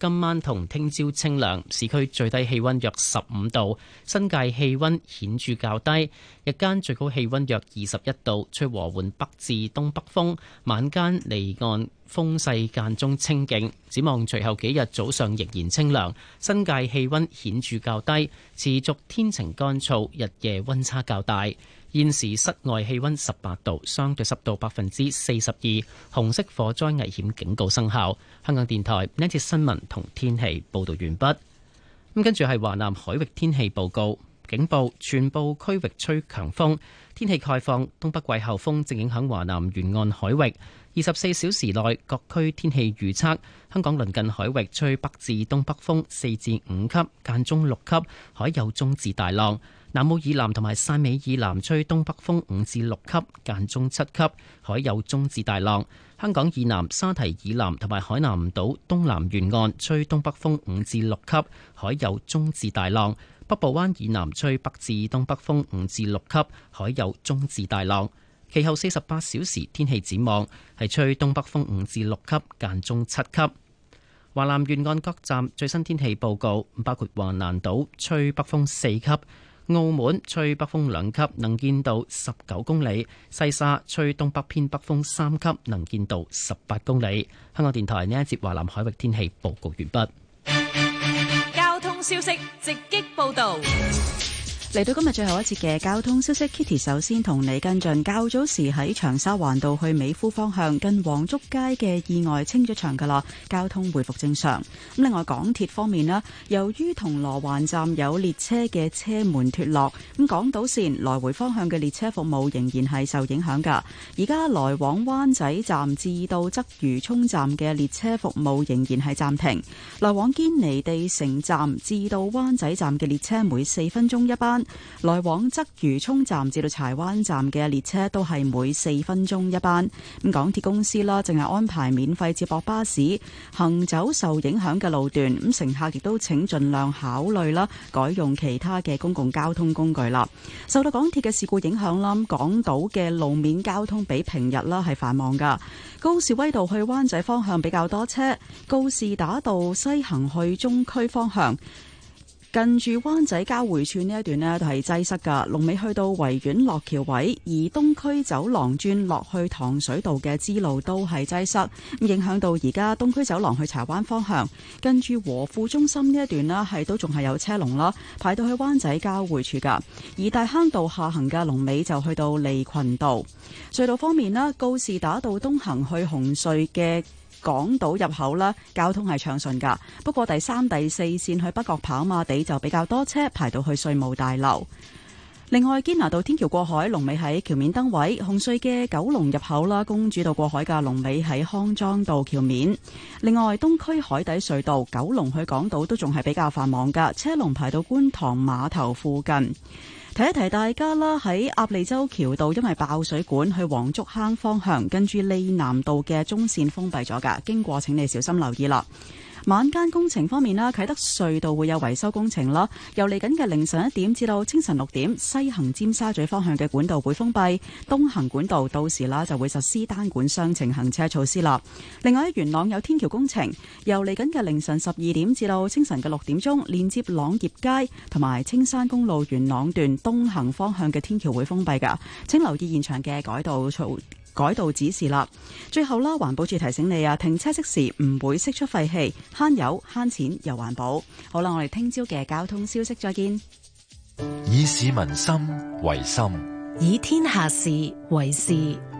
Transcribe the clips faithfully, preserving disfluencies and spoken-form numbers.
今晚同聽朝清涼，市區最低氣溫約十五度，新界氣溫顯著較低。日間最高氣溫約二十一度，吹和緩北至東北風，晚間離岸風勢間中清勁。展望隨後幾日早上仍然清涼，新界氣溫顯著較低，持續天晴乾燥，日夜溫差較大。現時室外氣溫十八度，相對濕度百分之四十二，紅色火災危險警告生效。香港電台呢節新聞同天氣報道完畢。咁跟住係華南海域天氣報告，警報全部區域吹強風，天氣概況，東北季候風正影響華南沿岸海域。二十四小時內各區天氣預測：香港鄰近海域吹北至東北風四至五級，間中六級，海有中至大浪。南澳以南同埋汕尾以南吹東北風五至六級，間中七級，海有中至大浪。香港以南、沙堤以南同埋海南島東南沿岸吹東北風五至六級，海有中至大浪。北部灣以南吹北至東北風五至六級，海有中至大浪。其後四十八小時天氣展望係吹東北風五至六級，間中七級。華南沿岸各站最新天氣報告，包括華南島吹北風四級。澳門吹北風兩級，能見度十九公里；西沙吹東北偏北風三級，能見度十八公里。香港電台呢一節華南海域天氣報告完畢。 交通消息直擊報道。 嚟到今日最後一節嘅交通消息 ，Kitty 首先同你跟進。較早時喺長沙灣道去美孚方向近黃竹街嘅意外清咗場噶啦，交通回復正常。咁另外港鐵方面咧，由於銅鑼灣站有列車嘅車門脫落，咁港島線來回方向嘅列車服務仍然係受影響噶。而家來往灣仔站至到鰂魚涌站嘅列車服務仍然係暫停，來往堅尼地城站至到灣仔站嘅列車每四分鐘一班。來往鰂魚涌站至到柴灣站嘅列車都係每四分鐘一班。咁港鐵公司啦，淨係安排免費接駁巴士行走受影響嘅路段。咁乘客亦都請盡量考慮啦，改用其他嘅公共交通工具啦。受到港鐵嘅事故影響啦，港島嘅路面交通比平日啦係繁忙噶。高士威道去灣仔方向比較多車，告士打道西行去中區方向，近住灣仔交匯處呢一段呢都係擠塞噶，龍尾去到維園落橋位，而東區走廊轉落去糖水道嘅支路都係擠塞，影響到而家東區走廊去柴灣方向，近住和富中心呢一段呢係都仲係有車龍啦，排到去灣仔交匯處噶。而大坑道下行嘅龍尾就去到利群道。隧道方面呢，告士打道東行去紅隧嘅港島入口啦，交通係暢順噶。不過第三、第四線去北角跑馬地就比較多車，排到去稅務大樓。另外，堅拿道天橋過海龍尾喺橋面燈位，紅隧嘅九龍入口啦，公主道過海嘅龍尾喺康莊道橋面。另外，東區海底隧道九龍去港島都仲係比較繁忙噶，車龍排到觀塘碼頭附近。提一提大家啦，喺鴨脷洲橋道因為爆水管去黃竹坑方向，跟住利南道嘅中線封閉咗噶，經過請你小心留意啦。晚間工程方面啦，啟德隧道會有維修工程啦，由嚟緊嘅凌晨一點至到清晨六點，西行尖沙咀方向嘅管道會封閉，東行管道到時啦就會實施單管雙程行車措施啦。另外喺元朗有天橋工程，由嚟緊嘅凌晨十二點至到清晨嘅六點鐘，連接朗業街同埋青山公路元朗段東行方向嘅天橋會封閉噶，請留意現場嘅改道措改道指示啦。最後啦，環保署提醒你啊，停車熄匙唔會釋出廢氣，慳油慳錢又環保。好啦，我哋聽朝嘅交通消息再見。 以市民心為心， 以天下事為事。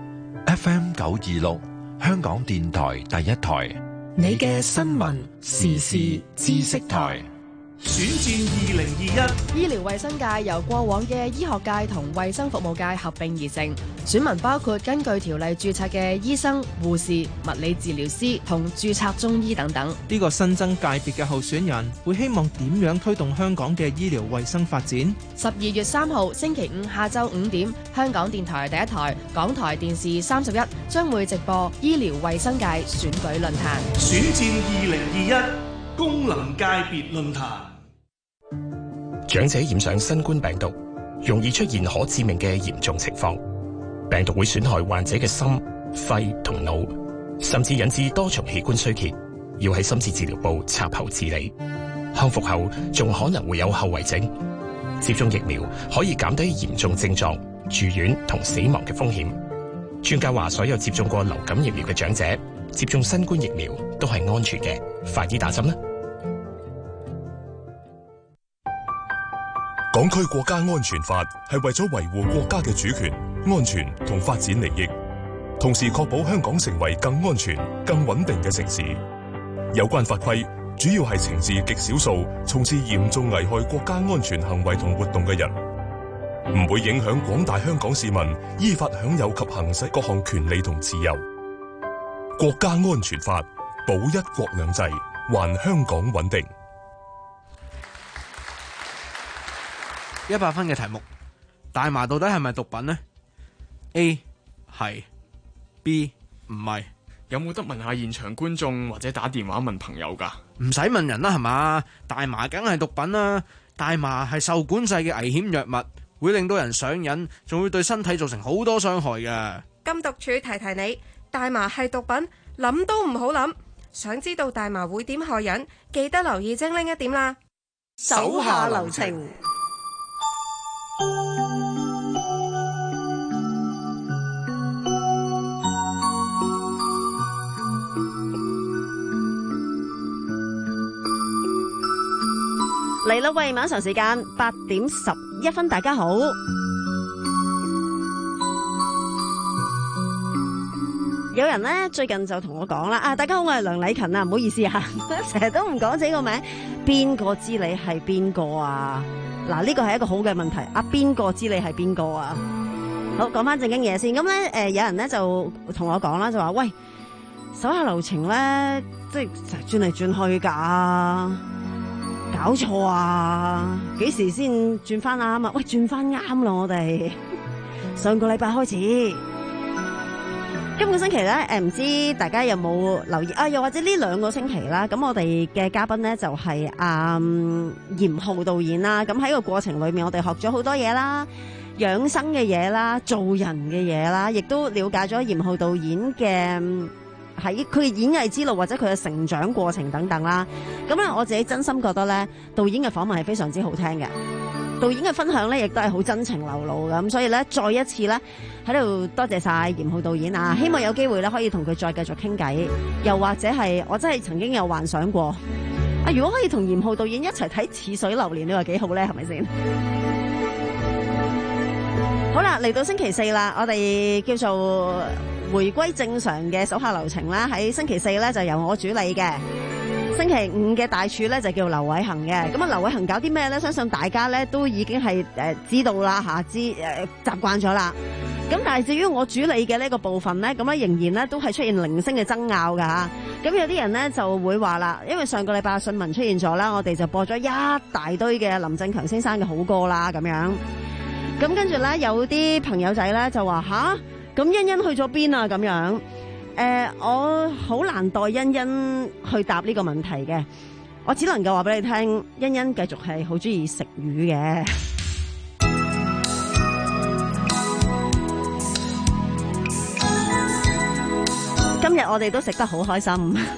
F M 九二六，香港電台第一台， 你嘅新聞時事知識台。 選戰二零二一， 醫療衛生界由過往嘅醫學界同衛生服務界合併而成，選民包括根據條例註冊嘅醫生、護士、物理治療師同註冊中醫等等。 呢個新增界別嘅候選人會希望點樣推動香港嘅醫療衛生發展？ 十二月三號星期五下晝五點，香港電台第一台、港台電視三十一將會直播醫療衛生界選舉論壇。 選戰二零二一功能界別論壇。 長者染上新冠病毒，容易出現可致命嘅嚴重情況。病毒會損害患者嘅心、肺同腦，甚至引致多重器官衰竭， 要喺深切治療部插喉治理，康復後仲可能會有後遺症。接種疫苗可以減低嚴重症狀、住院同死亡嘅風險。專家話，所有接種過流感疫苗嘅長者接種新冠疫苗都係安全嘅，快啲打針啦！ 港區國家安全法係為咗維護國家嘅主權、安全同發展利益，同時確保香港成為更安全、更穩定嘅城市。有關法規主要係懲治極少數從事嚴重危害國家安全行為同活動嘅人，唔會影響廣大香港市民依法享有及行使各項權利同自由。國家安全法保一國兩制，還香港穩定。 一百分嘅題目，大麻到底係咪毒品呢？ A 係， B 唔係。 有冇得問下現場觀眾或者打電話問朋友㗎？ 唔使問人啦，係嘛？大麻梗係毒品啦！大麻係受管制嘅危險藥物，會令到人上癮，仲會對身體造成好多傷害嘅。 禁毒處提提你，大麻係毒品，諗都唔好諗。想知道大麻會點害人，記得留意精靈一點啦。 手下留情。 嚟啦喂，晚上時間八點十一分，大家好。有人呢最近就同我講啦，啊大家好，我係梁禮勤啊，唔好意思啊，成日都唔講自己個名，邊個知你係邊個啊？嗱，呢個係一個好嘅問題，啊邊個知你係邊個啊？好，講翻正經嘢先，咁咧誒有人咧就同我講啦，就話喂，手下留情咧，即係成日轉嚟轉去㗎。搞錯啊！幾時先轉翻啱啊？喂，轉翻啱咯！我哋上個禮拜開始，今個星期咧，誒唔知大家有冇留意啊？又或者呢兩個星期啦，咁我哋嘅嘉賓咧就係阿嚴浩導演啦。咁喺個過程裏面，我哋學咗好多嘢啦，養生嘅嘢啦，做人嘅嘢啦，亦都了解咗嚴浩導演嘅喺佢嘅演藝之路或者佢嘅成長過程等等啦，咁咧我自己真心覺得咧，導演嘅訪問係非常之好聽嘅，導演嘅分享咧亦都係好真情流露嘅，咁所以咧再一次咧喺度多謝晒嚴浩導演啊，希望有機會咧可以同佢再繼續傾偈，又或者係我真係曾經有幻想過啊，如果可以同嚴浩導演一齊睇《似水流年》，你話幾好咧？係咪先？好啦，嚟到星期四啦，我哋叫做回歸正常嘅手下留情啦。喺星期四咧就由我主理嘅，星期五嘅大廚咧就叫劉偉恒嘅。咁啊，劉偉恒搞啲咩咧？相信大家咧都已經係誒知道啦吓，知誒習慣咗啦。咁但係至於我主理嘅呢個部分咧，咁啊仍然咧都係出現零星嘅爭拗噶吓。咁有啲人咧就會話啦，因為上個禮拜信文出現咗啦，我哋就播咗一大堆嘅林振強先生嘅好歌啦，咁樣。咁跟住咧，有啲朋友仔咧就話吓，咁欣欣去咗邊啊？咁樣，誒、呃，我好難代欣欣去答呢個問題嘅，我只能夠話俾你聽，欣欣繼續係好中意食魚嘅。今日我哋都食得好開心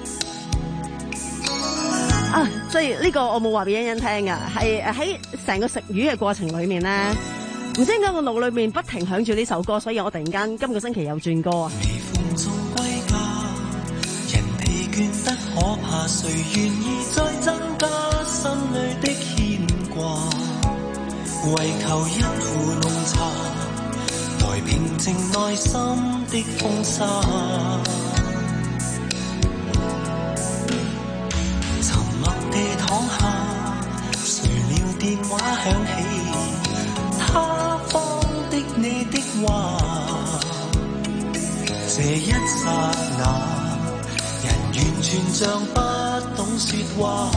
啊！即係呢個我冇話俾欣欣聽噶，係喺成個食魚嘅過程裏面咧。唔知點解個腦裏面不停響住呢首歌，所以我突然間今個星期又轉歌啊！ 微風中歸家，人疲倦得可怕，誰願意再增加心裏的牽掛？為求一壺濃茶，來平靜內心的風沙。沉默地躺下，誰料電話響起。他方的你的話，這一剎那，人完全像不懂說話，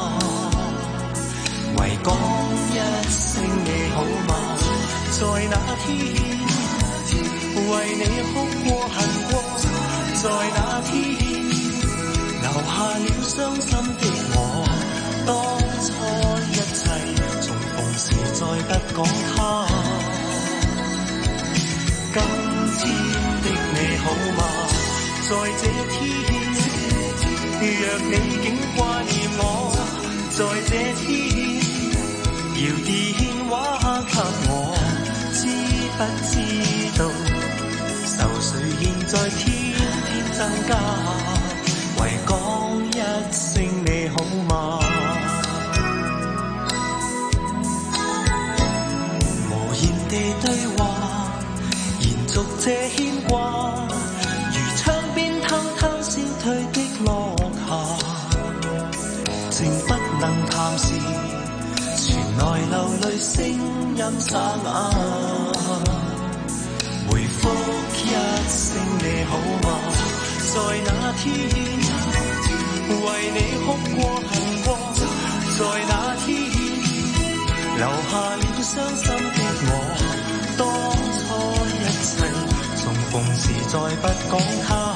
唯講一聲你好嗎？在那天，為你哭過恨過，在那天，留下了傷心的我，當初一切。時再不講他，今天的你好嗎？在這天， 若你竟掛念我，在這天搖電話給我，知不知道愁緒現在天天增加，為講一聲你好嗎？無言地對話，延續這牽掛，如窗邊偷偷消退的落霞，情不能談時，傳來流淚聲音沙啞，回覆一聲你好嗎？在那天為你哭過恨過，在那天留下了傷心的我，當初一切重逢時再不講它，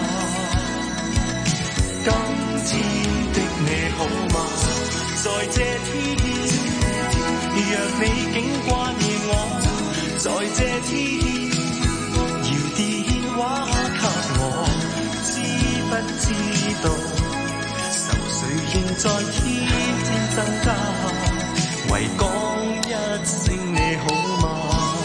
今天的你好嗎？在這天若你竟掛念我，在這天搖電話給我，知不知道愁緒仍在天天增加，為講一聲你好嗎？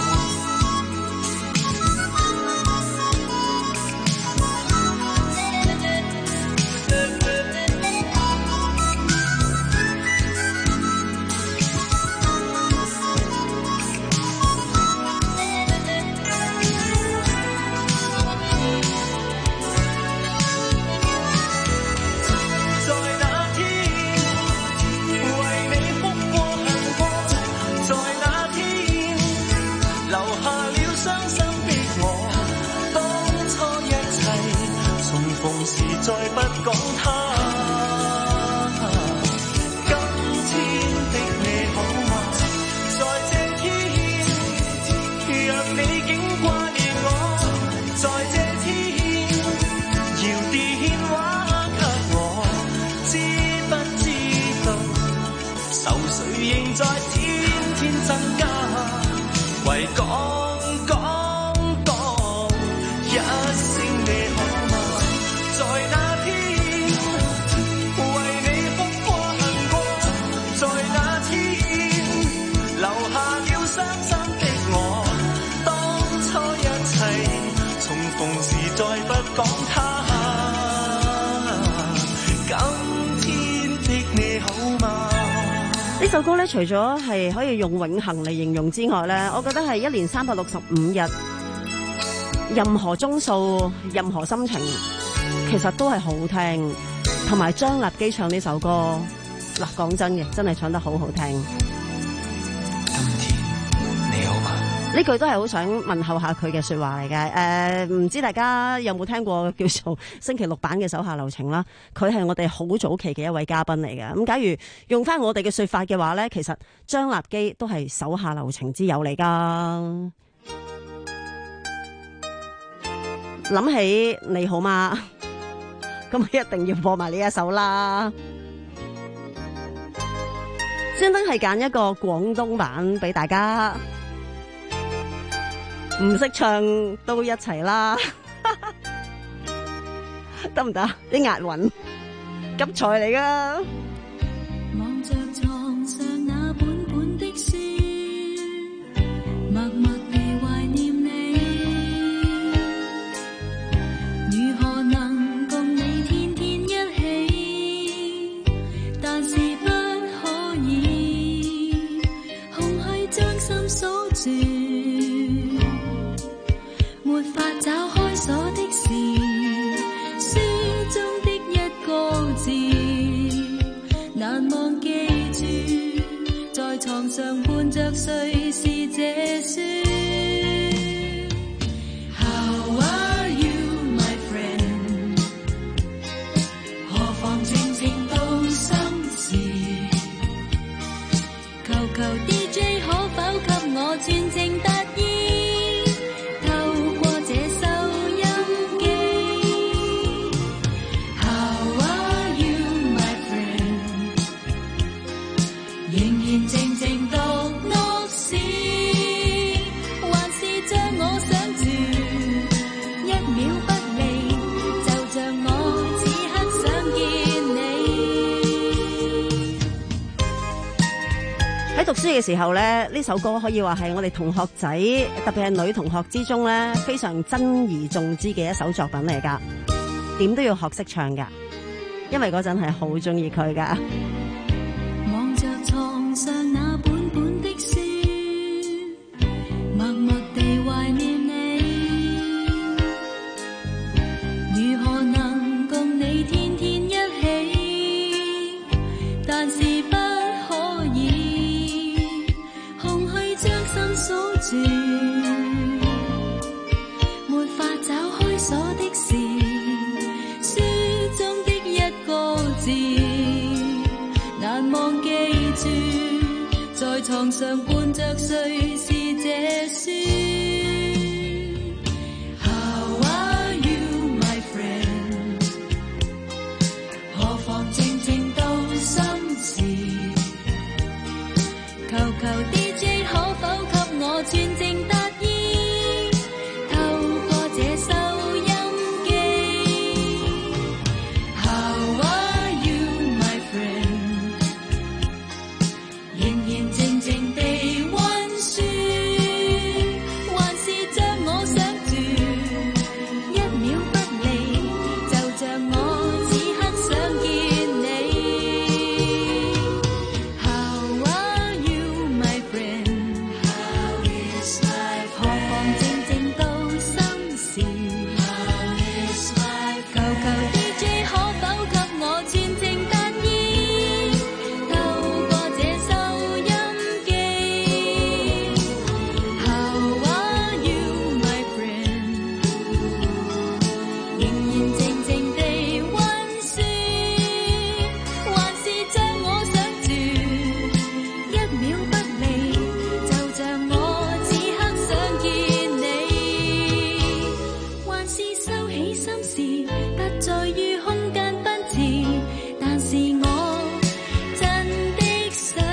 再不講它，今天的你好嗎？在這天若你竟掛念我，在這天搖電話給我，知不知道愁緒仍在天天增加，為講講講一聲你好嗎？在那天為你哭過恨過，在那天留下了傷心的我，當初一切重逢時再不講它，今天的你好嗎？ 呢首歌咧，除咗係可以用永恆嚟形容之外咧，我覺得係一年三百六十五日，任何鐘數、任何心情，其實都係好聽。同埋張立基唱呢首歌，嗱，講真嘅，真係唱得好好聽。 今天你好嗎？ 呢句都係好想問候下佢嘅說話嚟嘅。誒、呃，唔知大家有冇聽過叫做星期六版嘅手下留情啦？佢係我哋好早期嘅一位嘉賓嚟嘅。咁假如用翻我哋嘅說法嘅話咧，其實張立基都係手下留情之友嚟噶。諗起你好嗎？咁一定要播埋呢一首啦。專登係揀一個廣東版俾大家，唔識唱都一齊啦，得唔得？啲押韻急才嚟噶。 望着床上那本本的書，默默地懷念你，如何能共你天天一起？但是不可以空虛將心鎖住，沒法找開鎖的是書中的一個字，難忘記住，在床上伴着睡是這書。How are you, my friend？ 何妨靜靜道心事，求求 D J 可否給我全情達意，透過這收音機。How are you, my friend？ 仍然靜靜讀樂史，還是將我想住，一秒不離，就像我此刻想見。 喺讀書嘅時候咧，呢首歌可以話係我哋同學仔，特別係女同學之中咧，非常珍而重之嘅一首作品嚟噶。點都要學識唱噶，因為嗰陣係好中意佢噶。 望着床上那本本的書，默默地懷念你，如何能共你天天一起？但是不可以，空虛將心鎖住，沒法找開鎖的是書中的一個字，難忘記住，在床上伴着誰是這書。How are you, my friend？ 何妨靜靜到心事，求求 D J 可否給我全正答意，透過這收音機。How are you, my friend？ 仍然靜靜地溫書，還是將我想住，一秒不離，就像我此刻想見你。How are you, my friend？ How is life？ 何妨靜靜到心事。How is life？ 求求 D J 可否給我全正答意，透過這收音機。How are you, my friend？ 仍然靜靜地溫書，還是將我想住，一秒不離，就像我此刻想見你。還是收起心事，不再於空間奔馳，但是我真的想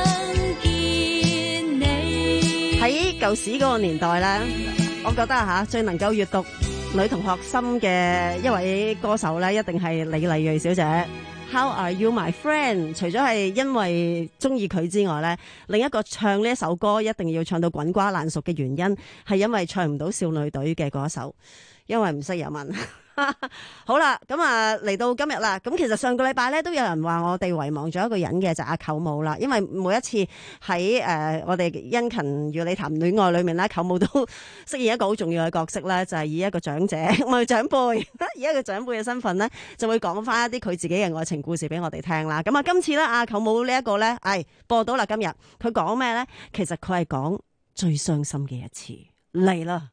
見你。 喺舊時嗰個年代咧，我覺得吓最能夠閱讀女同學心嘅一位歌手咧，一定係李麗蕊小姐。How are you, my friend？ 除咗係因為中意佢之外咧，另一個唱呢一首歌一定要唱到滾瓜爛熟嘅原因，係因為唱唔到少女隊嘅嗰一首，因為唔識日文。好啦，咁啊嚟到今日啦，咁其實上個禮拜咧都有人話我哋遺忘咗一個人嘅，就係阿舅母啦。因為每一次喺誒、呃、我哋殷勤與你談戀愛裏面咧，舅母都飾演一個好重要嘅角色啦，就係、是、以一個長者唔係長輩，以一個長輩嘅身份咧，就會講翻一啲佢自己嘅愛情故事俾我哋聽啦。咁啊，今次咧阿舅母呢一個咧，係播到啦。今日佢講咩咧？其實佢係講最傷心嘅一次嚟啦。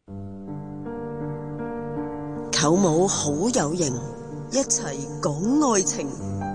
舅母好有型，一齊講愛情。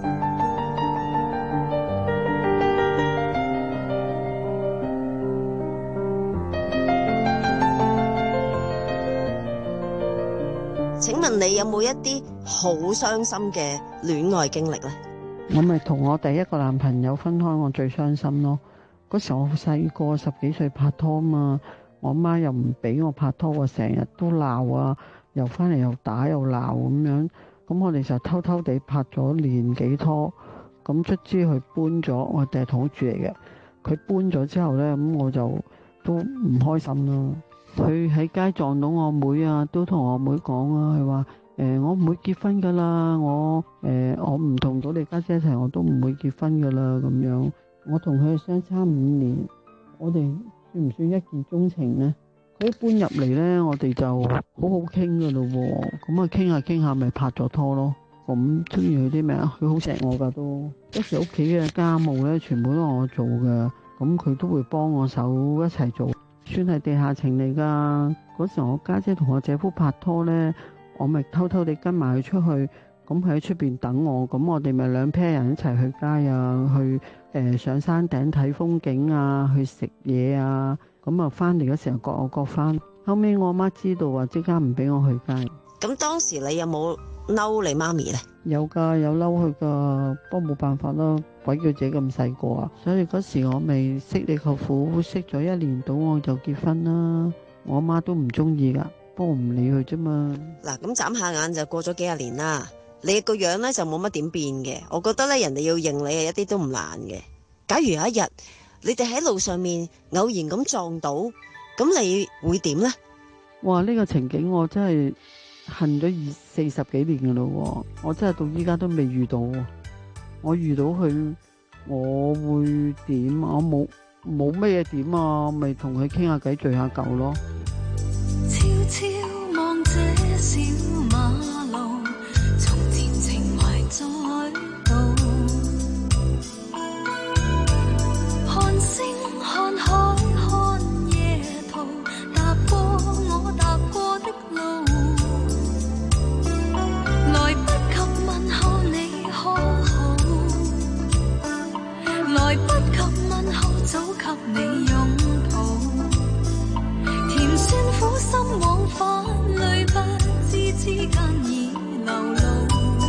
請問你有冇一啲好傷心嘅戀愛經歷呢？ 我咪同我第一個男朋友分開，我最傷心咯。嗰時我好細個，十幾歲拍拖嘛，我媽又唔俾我拍拖，成日都鬧啊。又翻嚟又打又鬧咁樣，咁我哋就偷偷地拍咗年幾拖，咁卒之佢搬咗，我哋係同屋住嚟嘅。佢搬咗之後呢，咁我就都唔開心啦。佢喺街撞到我妹啊，都同我妹講啊，佢話誒我唔會結婚噶啦，我誒、呃、我唔同到你家姐一齊，我都唔會結婚噶啦咁樣。我同佢相差五年，我哋算唔算一見鍾情呢？佢一搬入嚟呢，我哋就好好傾噶咯喎，咁啊傾下傾下咪拍咗拖咯。咁中意佢啲咩啊？佢好錫我噶都，嗰時屋企嘅家務呢，全部都係我做嘅，咁佢都會幫我手一齊做，算係地下情嚟噶。嗰時我家姐同我姐夫拍拖呢，我咪偷偷地跟埋佢出去，咁佢喺出邊等我，咁我哋咪兩 pair 人一齊去街啊，去誒、呃、上山頂睇風景啊，去食嘢啊。咁啊，翻嚟嗰時候各我各翻。後尾我媽知道啊，即刻唔俾我去街。 咁當時你有冇嬲你媽咪呢？ 有噶，有嬲佢噶，不過冇辦法啦，鬼叫自己咁細個啊！所以嗰時我未識你舅父，識咗一年到我就結婚啦。我媽都唔中意噶，不過唔理佢啫嘛。 嗱，咁眨下眼就過咗幾廿年啦。你個樣咧就冇乜點變嘅，我覺得咧人哋要認你係一啲都唔難嘅。假如有一日你哋喺路上面偶然咁撞到，咁你會點呢？ 哇！呢、這個情景我真係恨咗二四十幾年噶咯，我真係到依家都未遇到。我遇到佢，我會點？我冇冇咩嘢點啊？咪同佢傾下偈，聚下舊咯。 悄悄望這小馬路，從前情懷在度，看星看海看夜途，踏過我踏過的路，來不及問候你可好，來不及問候早給你擁抱，甜酸苦心往返淚不知之間已流露，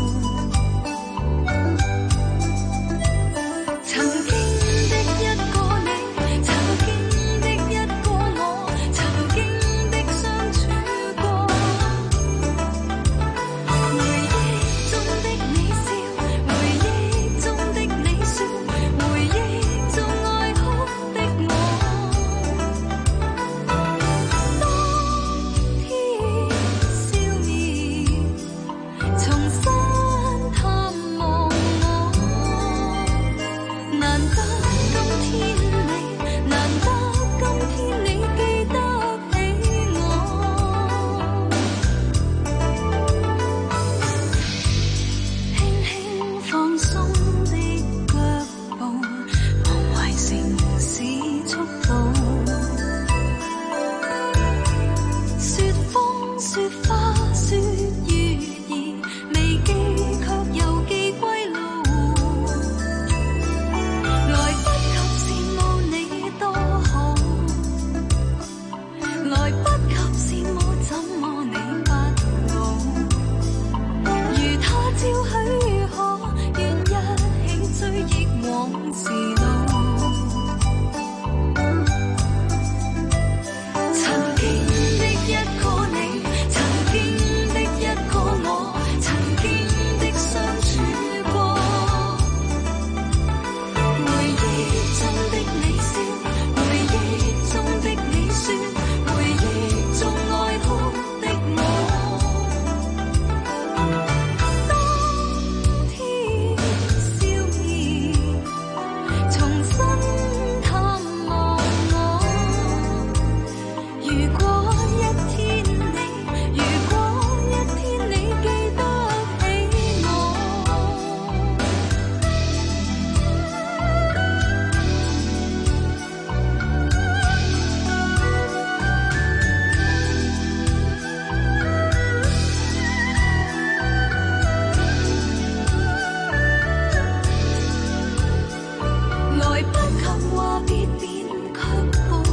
曾經的一個你，曾經的一個我，曾經的相處過，回憶中的你笑，回憶中的你說，回憶中愛哭的我，當天消滅，重新探望我，難得今天你，難得今天你記得起我，輕輕放鬆的腳步，忘懷城市速度，說風說花說月兒，未記卻又記歸路，來不及羨慕你多好，來不及羨慕怎麼你不老，如他朝許可，願一起追憶往事路，曾經的一個你，曾經的一個我，曾經的相處過，回憶中的你笑，回憶中的你說，回憶中愛哭的我，當天消滅，重新探望我，如果一天你，如果一天你記得起我。來不及話別便卻步，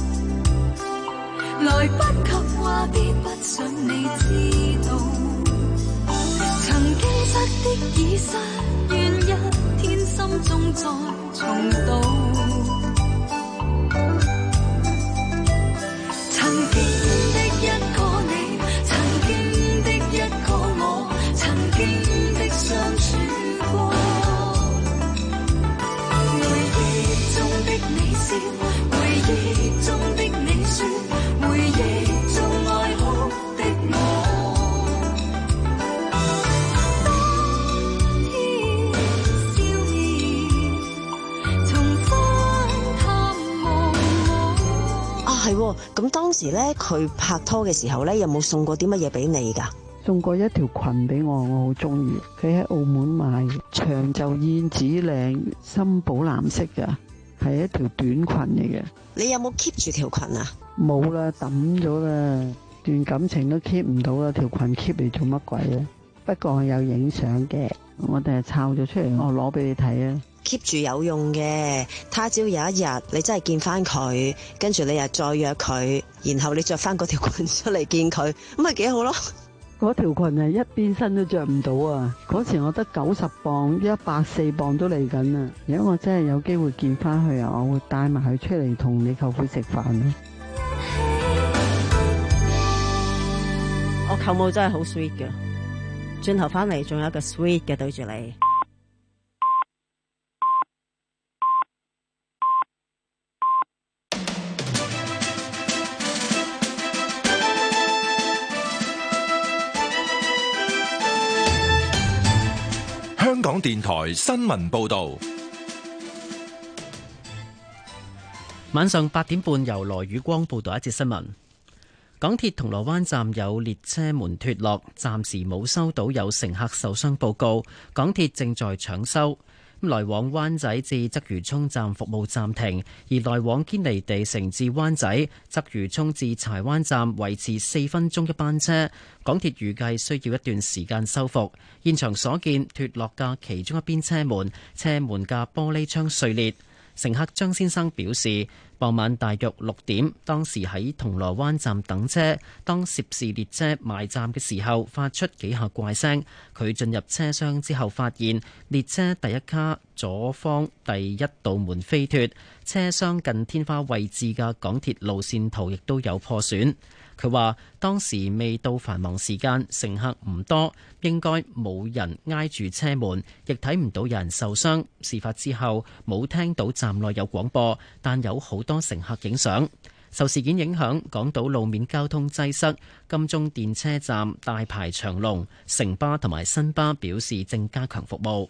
來不及話別不想你知道，曾經失的已失，願一天心中再重蹈，曾經的一個你，曾經的一個我，曾經的相處過，回憶中的你笑，回憶中的你說，回憶中愛哭的我，當天消滅，重新探望我。 啊，係喎，咁當時咧佢拍拖嘅時候咧，有冇送過啲乜嘢俾你㗎？ 送過一條裙俾我，我好中意。佢喺澳門買嘅，長袖燕子領，深寶藍色嘅，係一條短裙嚟嘅。 你有冇 keep 住條裙啊？ 冇啦，抌咗啦，段感情都 keep 唔到啦，條裙 keep 嚟做乜鬼咧？不過我有影相嘅，我哋係抄咗出嚟，我攞俾你睇啊。 keep 住有用嘅，他朝有一日你真係見翻佢，跟住你又再約佢，然後你着翻嗰條裙出嚟見佢，咁咪幾好咯。 嗰條裙係一邊身都着唔到啊！嗰時我得九十磅，一百四磅都嚟緊啊！如果我真係有機會見翻佢啊，我會帶埋佢出嚟同你舅父食飯咯。 我舅母真係好 sweet 嘅，轉頭翻嚟仲有一個 sweet 嘅對住你。 電台新聞報道。 晚上八點半，由羅宇光報道一節新聞。港鐵銅鑼灣站有列車門脫落，暫時冇收到有乘客受傷報告，港鐵正在搶修。來往灣仔至鰂魚涌站服務暫停，而來往堅尼地城至灣仔、鰂魚涌至柴灣站維持四分鐘一班車。港鐵預計需要一段時間修復。現場所見，脫落嘅其中一邊車門，車門嘅玻璃窗碎裂。乘客張先生表示，傍晚大約六點，當時喺銅鑼灣站等車，當涉事列車埋站嘅時候，發出幾下怪聲。佢進入車廂之後，發現列車第一卡左方第一道門飛脫，車廂近天花位置嘅港鐵路線圖亦都有破損。佢話當時未到繁忙時間，乘客唔多，應該冇人挨住車門，亦睇唔到有人受傷。事發之後冇聽到站內有廣播，但有好多乘客影相。受事件影響，港島路面交通擠塞，金鐘電車站大排長龍，城巴同埋新巴表示正加強服務。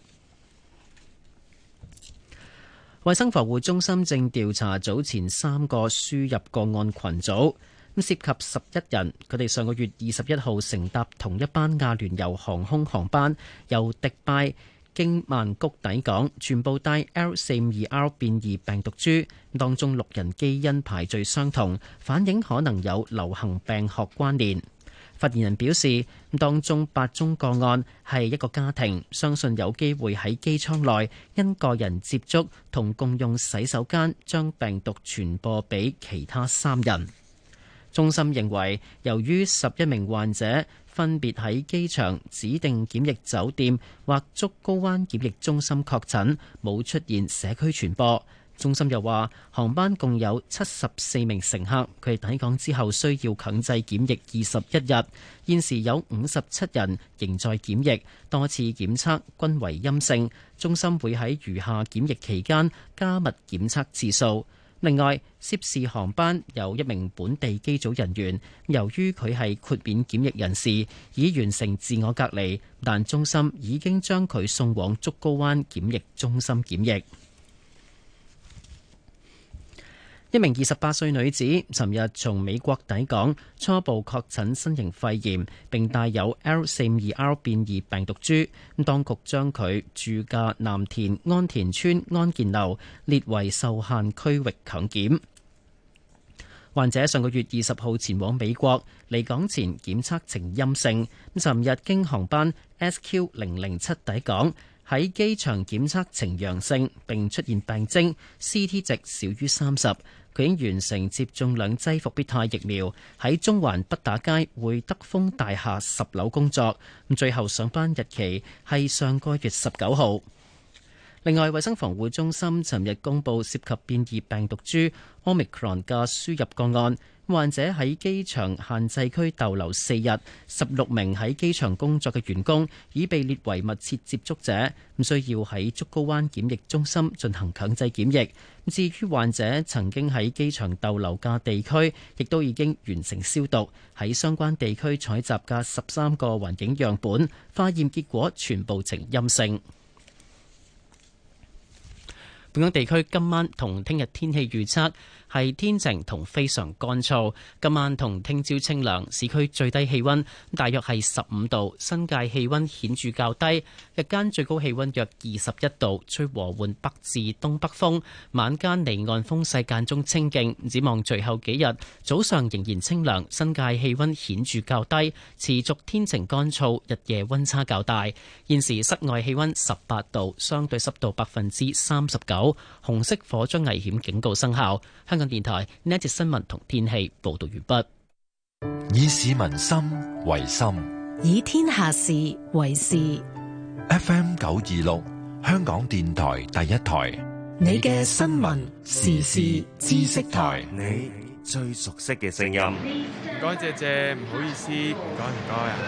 衛生防護中心正調查早前三個輸入個案群組，涉及十一人，佢哋上個月二十一號乘搭同一班亞聯酋航空航班由迪拜經曼谷抵港，全部帶 L 四五二 R 變異病毒株，當中六人基因排序相同，反映可能有流行病學關聯。發言人表示，當中八宗個案係一個家庭，相信有機會喺機艙內因個人接觸同共用洗手間將病毒傳播俾其他三人。中心認為，由於十一名患者分別喺機場指定檢疫酒店或竹篙灣檢疫中心確診，冇出現社區傳播。中心又話，航班共有七十四名乘客，佢哋抵港之後需要強制檢疫二十一日。現時有五十七人仍在檢疫，多次檢測均為陰性。中心會喺餘下檢疫期間加密檢測次數。另外，涉事航班有一名本地機組人員，由於佢係豁免檢疫人士，已完成自我隔離，但中心已經將佢送往竹篙灣檢疫中心檢疫。一名二十八歲女子尋日從美國抵港，初步確診新型肺炎，並帶有 L 四五二 R 變異病毒株。當局將佢住嘅藍田安田村安健樓列為受限區域強檢。患者上個月二十號前往美國，離港前檢測呈陰性。尋日經航班 S Q 零零七抵港，喺機場檢測呈陽性，並出現病徵 ，C T 值少於三十。佢已經完成接種兩劑復必泰疫苗，喺中環畢打街會德豐大廈十樓工作。咁最後上班日期係上個月十九號。另外，衛生防護中心尋日公布涉及變異病毒株 Omicron 嘅輸入個案，患者喺機場限制區逗留四日，十六名喺機場工作嘅員工已被列為密切接觸者，咁需要喺竹篙灣檢疫中心進行強制檢疫。至於患者曾經喺機場逗留嘅地區，亦都已經完成消毒。喺相關地區採集嘅十三個環境樣本，化驗結果全部呈陰性。本港地區今晚同聽日天氣預測係天晴同非常乾燥，今晚同聽朝清涼，市區最低氣溫大約係十五度，新界氣溫顯著較低，日間最高氣溫約二十一度，吹和緩北至東北風，晚間離岸風勢間中清勁。展望隨後幾日，早上仍然清涼，新界氣溫顯著較低，持續天晴乾燥，日夜溫差較大。現時室外氣溫十八度，相對濕度百分之三十九，紅色火災危險警告生效。香港電台呢一節新聞同天氣報道完畢。 以市民心為心， 以天下事為事。 F M 九二六，香港電台第一台， 你嘅新聞時事知識台， 你最熟悉嘅聲音。 唔該，謝謝，唔好意思，唔該唔該啊。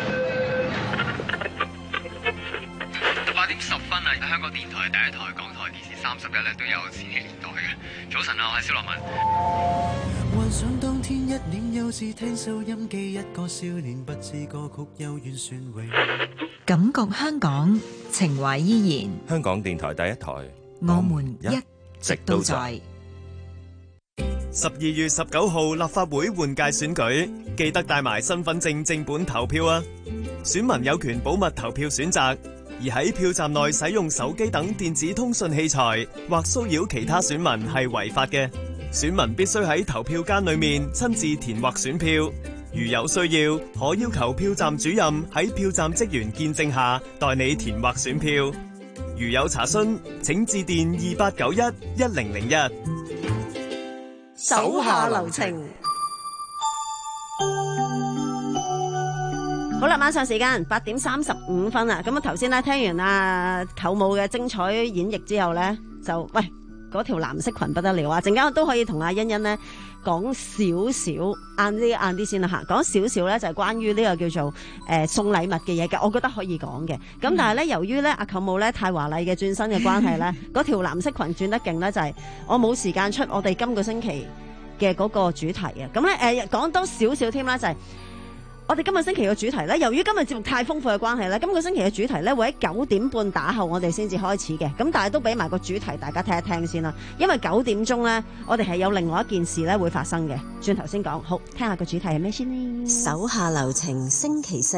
八點十分啊！香港電台第一台，港台電視三十一咧都有千禧年代嘅。早晨啊，我係蕭樂文。 幻想當天一臉幼稚，聽收音機，一個少年不知歌曲幽怨旋榮。 感覺香港，情懷依然。 香港電台第一台， 我們一直都在。 十二月十九號立法會換屆選舉，記得帶埋身份證正本投票啊！選民有權保密投票選擇，而喺票站內使用手機等電子通訊器材或騷擾其他選民係違法嘅。選民必須喺投票間裏面親自填劃選票，如有需要，可要求票站主任喺票站職員見證下代你填劃選票。如有查詢，請致電二八九一一零零一。 手下留情。好啦，晚上時間八點三十五分啦。咁啊，頭先咧聽完阿舅母嘅精彩演繹之後咧，就喂嗰條藍色裙不得了啊！陣間都可以同阿欣欣咧講少少，晏啲晏啲先啦嚇。講少少咧就係關於呢個叫做誒、呃、送禮物嘅嘢嘅，我覺得可以講嘅。咁、嗯、但係咧，由於咧阿舅母咧太華麗嘅轉身嘅關係咧，嗰條藍色裙轉得勁咧，就係、是、我冇時間出我哋今個星期嘅嗰個主題啊。咁咧誒講多少少添啦，就係、是。我哋今個星期嘅主題咧，由於今日節目太豐富嘅關係咧，今個星期嘅主題咧會喺九點半打後我哋先至開始嘅。咁但係都俾埋個主題大家聽一聽先啦。因為九點鐘咧，我哋係有另外一件事咧會發生嘅。轉頭先講，好，聽下個主題係咩先呢？ 手下留情，星期四。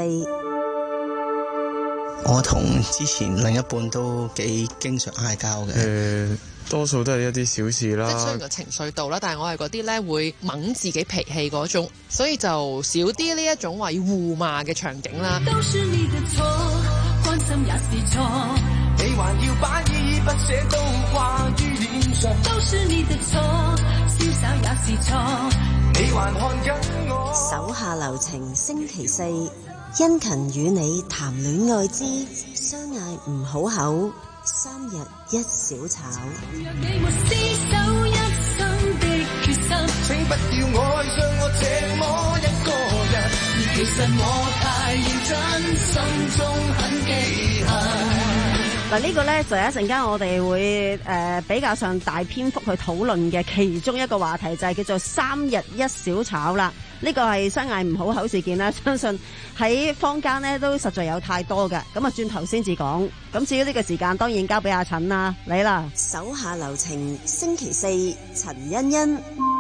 我同之前另一半都幾經常嗌交嘅。 誒，多數都係一啲小事啦。 即係雖然個情緒度啦，但係我係嗰啲咧會掹自己脾氣嗰種，所以就少啲呢一種話要互罵嘅場景啦。 都是你的錯，關心也是錯， 你還要把依依不捨都掛於臉上。 都是你的錯，瀟灑也是錯， 你還看緊我。 手下留情，星期四。殷勤與你談戀愛之相嗌唔好口，三日一小吵。 若你沒廝守一生的決心， 請不要愛上我這麼一個人， 而其實我太認真，心中很記恨。 嗱，呢個呢，就係一陣間我哋會誒、呃、比較上大篇幅去討論嘅其中一個話題，就係、是、叫做三日一小吵啦。呢個係相嗌唔好口事件啦，相信喺坊間呢都實在有太多嘅。咁啊，轉頭先至講。咁至於呢個時間，當然交俾阿陳啦，你啦。 手下留情，星期四，陳欣欣。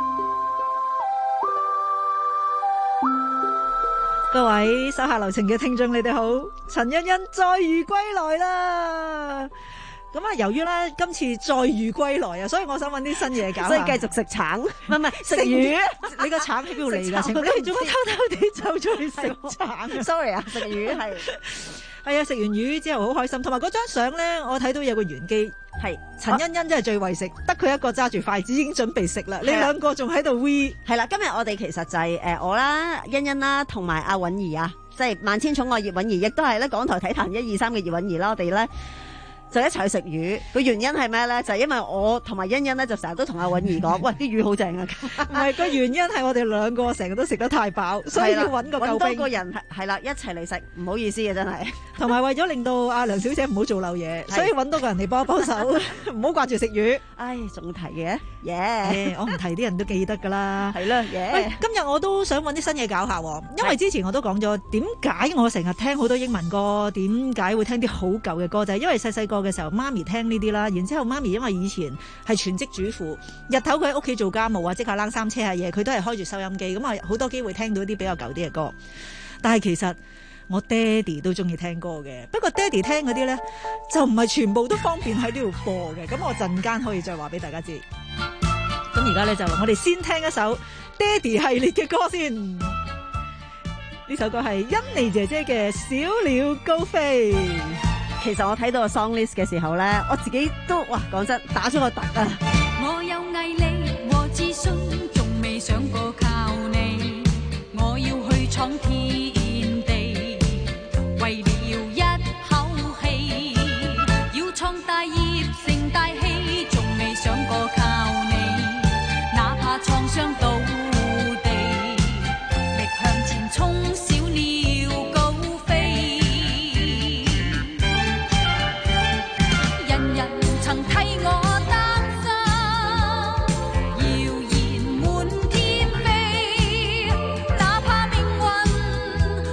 各位手下留情嘅聽眾，你哋好，陳欣欣再遇歸來啦。咁啊，由於咧今次再遇歸來啊，所以我想揾啲新嘢搞， 所以繼續食橙，唔係唔係食魚。你個橙喺邊度嚟㗎？你做乜偷偷地走出去食橙？Sorry 啊，食魚係係啊，食完魚之後好開心，同埋嗰張相咧，我睇到有個玄機，係陳欣欣真係最為食，得佢一個揸住筷子已經準備食啦。你兩個仲喺度 we 係啦。今日我哋其實就係、是、誒、呃、我啦、欣欣啦，同埋阿允兒啊，即係萬千寵愛葉允兒，亦都係咧港台體壇一二三嘅葉允兒啦。我哋咧就一齊去食魚，個原因係咩咧？就係、是、因為我同埋欣欣咧，就成日都同阿允兒講，喂，啲魚好正啊！ 唔係個原因係我哋兩個成日都食得太飽，所以要揾個救兵。 揾多個人係係啦，一齊嚟食，唔好意思嘅真係。 同埋為咗令到阿梁小姐唔好做漏嘢，所以揾多個人嚟幫幫手，唔好掛住食魚。 唉，仲提嘅，耶、 yeah. ！我唔提啲人都記得㗎啦。 係啦，耶、yeah.！ 今日我都想揾啲新嘢搞下，因為之前我都講咗點解我成日聽好多英文歌，點解會聽啲好舊嘅歌，就係、是、因為細細個嘅時候媽咪聽呢啲啦，然之後媽咪因為以前係全職主婦，日頭佢喺屋企做家務啊，即刻冷衫車下嘢，佢都係開住收音機，咁啊好多機會聽到啲比較舊啲嘅歌。但係其實我爹哋都中意聽歌嘅，不過爹哋聽嗰啲呢，就唔係全部都方便喺呢度播嘅，咁我陣間可以再話俾大家知。咁而家呢，就我哋先聽一首爹哋系列嘅歌先，呢首歌係甄妮姐姐嘅《小鳥高飛》。 其實我睇到個 song list 嘅時候咧，我自己都哇講真打咗個突啊！ 我有毅力和自信，仲未想過靠你，我要去闖天地，為了一口氣，要創大業成大器，仲未想過靠你，哪怕創傷到地，力向前衝，小鳥高飛。曾替我擔心，謠言滿天飛，哪怕命運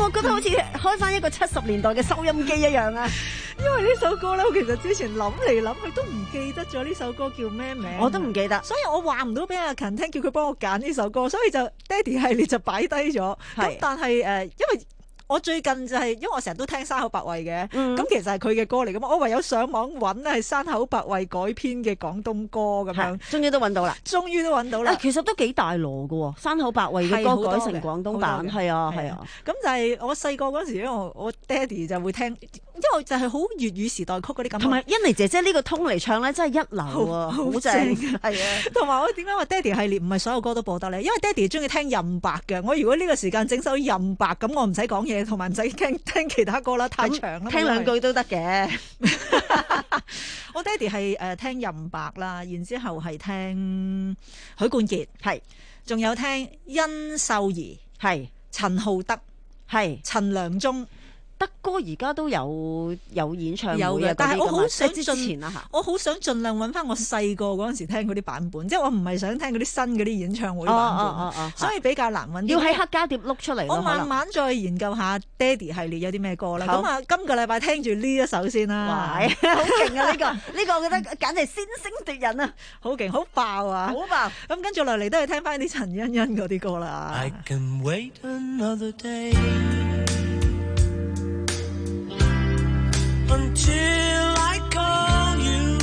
我覺得好似開翻一個七十年代嘅收音機一樣啊！ 因為呢首歌咧，我其實之前諗嚟諗去都唔記得咗呢首歌叫咩名， 我都唔記得， 所以我話唔到俾阿勤聽，叫佢幫我揀呢首歌，所以就爹哋系列就擺低咗。咁但係誒、呃，因為我最近就係、是、因為我成日都聽山口百惠嘅，咁、嗯、其實係佢嘅歌嚟噶嘛，我唯有上網揾係山口百惠改編嘅廣東歌咁樣， 終於都揾到啦， 終於都揾到啦、啊。 其實都幾大鑼噶喎，山口百惠嘅歌改成廣東版，係啊係啊。咁就係我細個嗰時，因為我我爹哋就會聽，因為就係好粵語時代曲嗰啲咁。 同埋欣妮姐姐呢個通嚟唱咧，真係一流啊，好正係啊。 同埋我點解話爹哋系列唔係所有歌都播得咧？因為爹哋中意聽任白嘅。我如果呢個時間整首任白，咁我唔使講嘢，同埋唔使聽聽其他歌啦，太長啦。 聽兩句都得嘅。 我爹哋係誒聽任白啦，然之後係聽許冠傑，係，仲有聽殷秀儀，係，陳浩德，係，陳良忠。 德哥而家都有有演唱會有嘅，但係我好想盡，我好想盡量揾翻我細個嗰陣時聽嗰啲版本，即係我唔係想聽嗰啲新嗰啲演唱會版本，哦哦哦、所以比較難揾。 要喺黑膠碟碌出嚟。 我慢慢再研究下爹哋系列有啲咩歌啦。咁啊，今個禮拜聽住呢一首先啦。 好勁啊！呢、呢個呢、呢個我覺得簡直先聲奪人啊！ 好勁，好爆啊！ 好爆。 咁跟住落嚟都係聽翻啲陳欣欣嗰啲歌啦。 I can wait another day until I call you.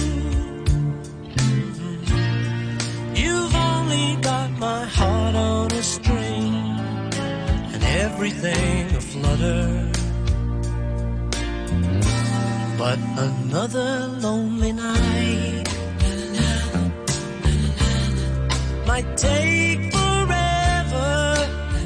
You've only got my heart on a string and everything aflutter. But another lonely night might take forever.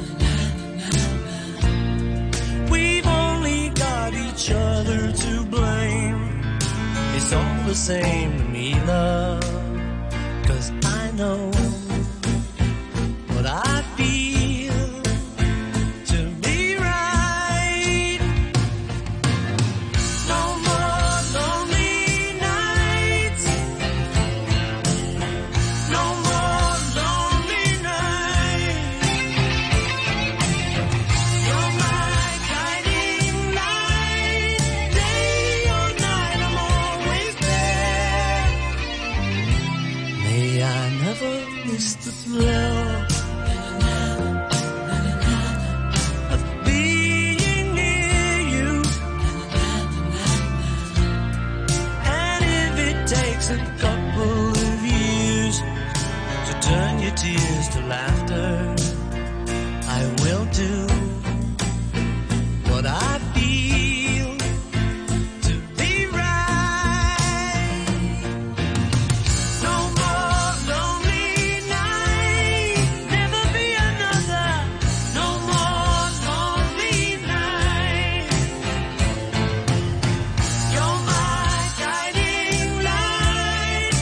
We've only got each other to blame. It's all the same to me, love, 'cause I know what I feel to be right. No more lonely nights, no more lonely nights. You're my guiding light, day or night I'm always there. May I never miss the thrill of being near you. And if it takes a couple of years to turn your tears to laughter, I will do what I feel to be right. No more lonely night, never be another. No more lonely night. You're my guiding light,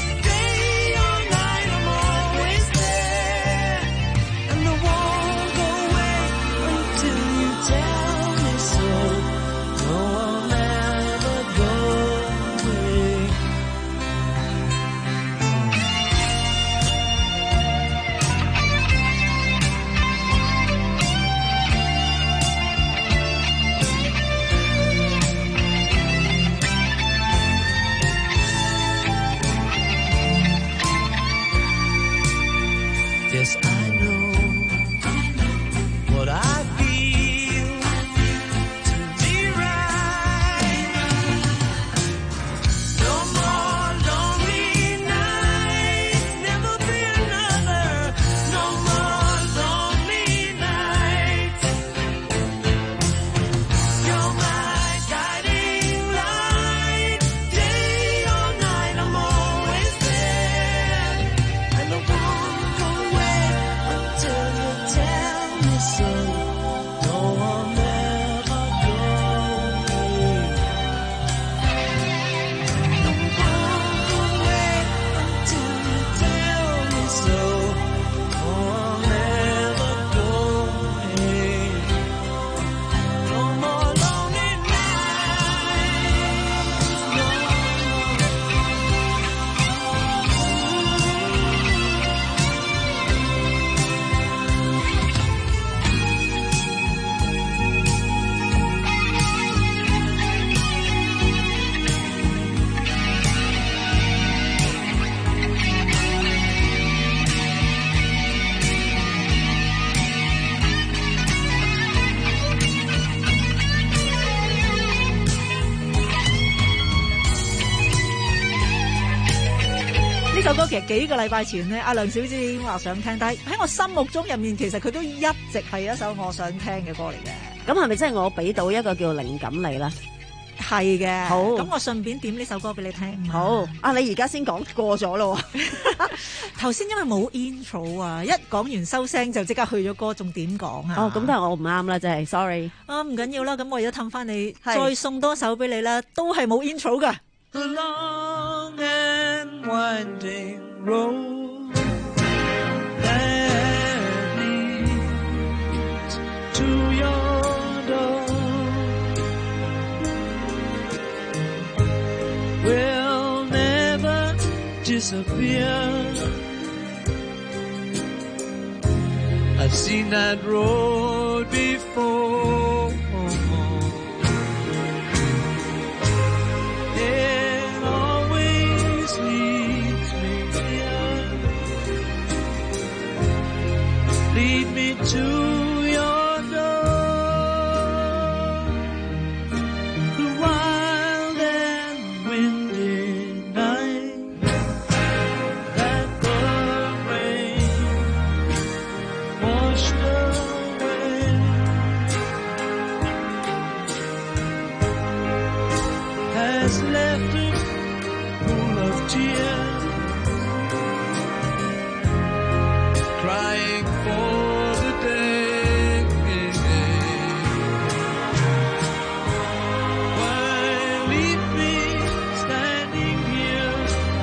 首歌其實幾個禮拜前咧，阿梁小姐已經話想聽，但係喺我心目中入面，其實佢都一直係一首我想聽嘅歌嚟嘅。 咁係咪真係我俾到一個叫靈感你咧？ 係嘅。 好， 咁我順便點呢首歌俾你聽。 好，啊你而家先講過咗咯喎。 頭先因為冇 intro 啊，一講完收聲就即刻去咗歌，仲點講啊？ 哦，咁都係我唔啱啦，真係 sorry。 啊，唔緊要啦，咁我而家氹翻你，再送多首俾你啦，都係冇 intro 噶。 The long and winding road that leads to your door will never disappear. I've seen that road before. It always leads me here. Lead me to your door. The wild and windy night that the rain washed away has left a pool of tears, crying for the day why leave me standing here?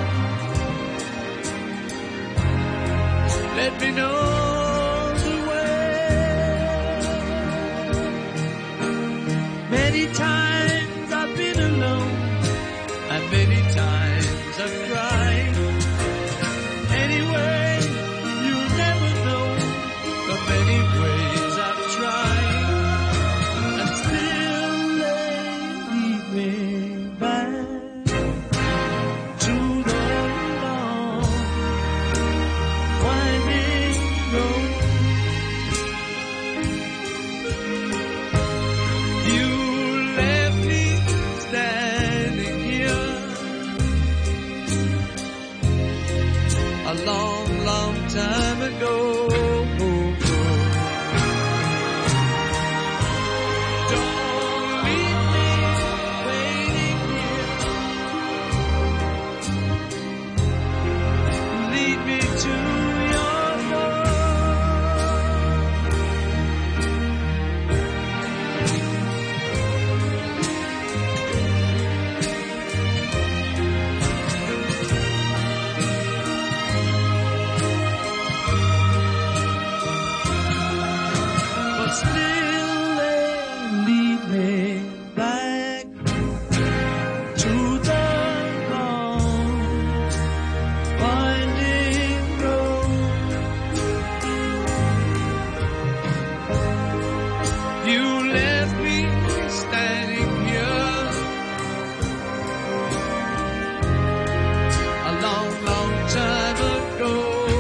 Let me know the way. Many times I've been alone, and many times I've cried. Anyway, you'll never know the many ways I've tried, and still they lead me back to the long, winding road. You left me standing here a long, long time ago. Don't leave me waiting here. Lead me to your door. But still they lead me back to the long, winding road. You left me standing here a long, long time ago.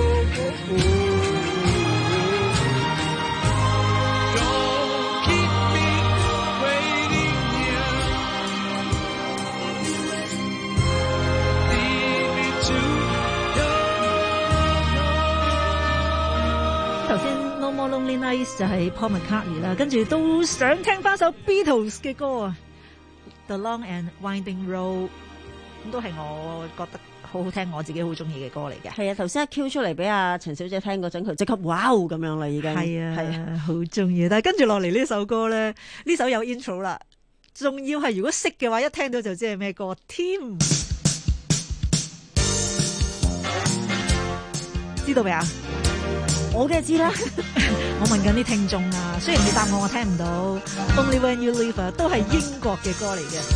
Don't keep me waiting here. Lead me to your door. 頭先 No More Lonely Nights 就係 Paul McCartney 啦，跟住都想聽翻首 Beatles 嘅歌啊， The Long and Winding Road 咁都係我覺得好好聽，我自己好中意嘅歌嚟嘅。 係啊，頭先一 Q 出嚟俾阿陳小姐聽嗰陣，佢即刻哇咁樣啦，已經係啊， 係啊， 好中意。但係跟住落嚟呢首歌咧，呢首有 intro 啦，仲要係如果識嘅話，一聽到就知係咩歌添。知道未啊？ 我梗係知啦。 我問緊啲聽眾啊，雖然你答我，我聽唔到。Only When You Leave 啊，都係英國嘅歌嚟嘅。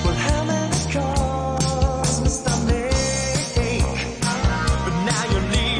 Now you're leaving.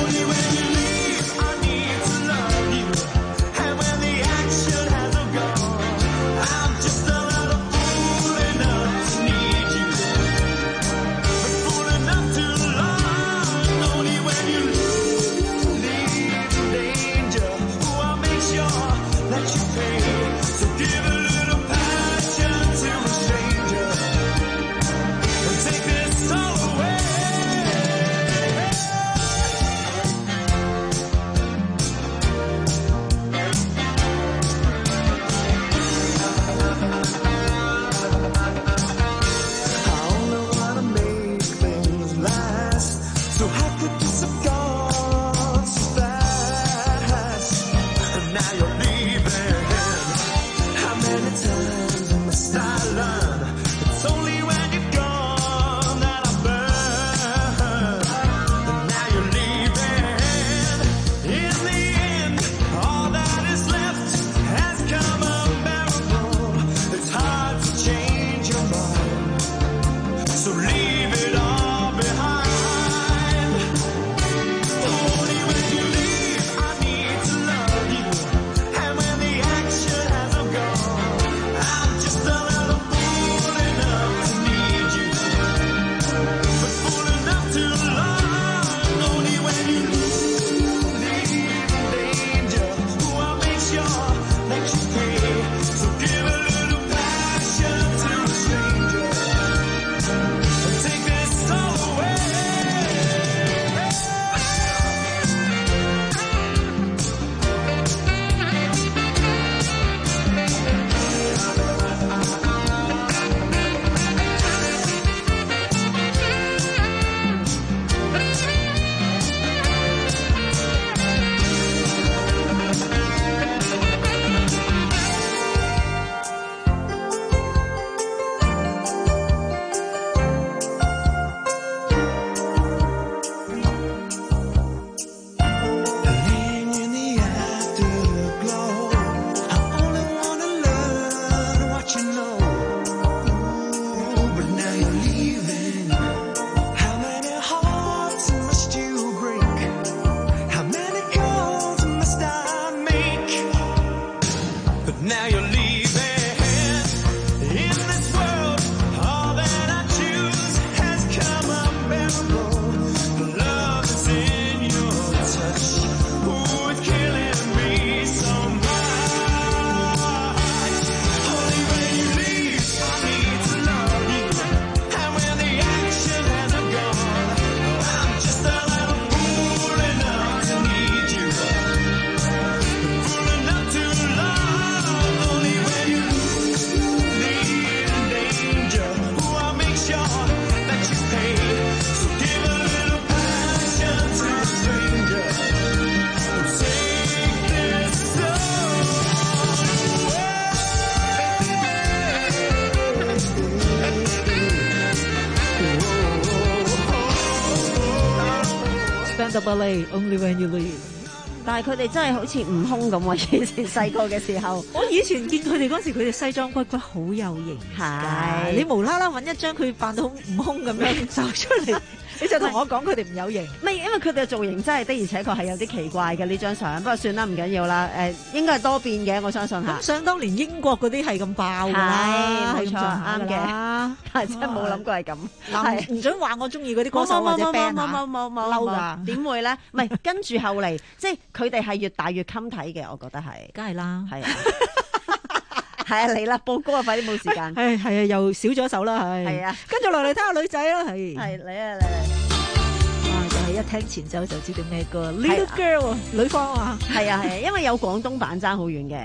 Only when you leave， 但係佢哋真係好似悟空咁喎！以前細個嘅時候， 我以前見佢哋嗰時，佢哋西裝骨骨好有型，係你無啦啦揾一張佢扮到悟空咁樣走出嚟。你就同我講佢哋唔有型， 唔係因為佢哋嘅造型真係的而且確係有啲奇怪嘅呢張相，不過算啦，唔緊要啦。誒，應該係多變嘅，我相信嚇。 咁想當年英國嗰啲係咁爆㗎啦， 係冇錯，啱嘅，但係真係冇諗過係咁。 係唔準話我中意嗰啲歌手或者 band 啊， 冇冇冇冇嬲㗎，點會咧？唔係跟住後嚟，即係佢哋係越大越襟睇嘅，我覺得係。 梗係啦， 係啊。係啊，嚟啦，報歌啊，快啲冇時間。 係係啊，又少咗一首啦，係。 係啊， 跟住落嚟睇下女仔啦，係。 係嚟啊嚟嚟。 哇，就係一聽前奏就知道咩歌 ，Little Girl，女方啊。 係啊係啊，因為有廣東版爭好遠嘅。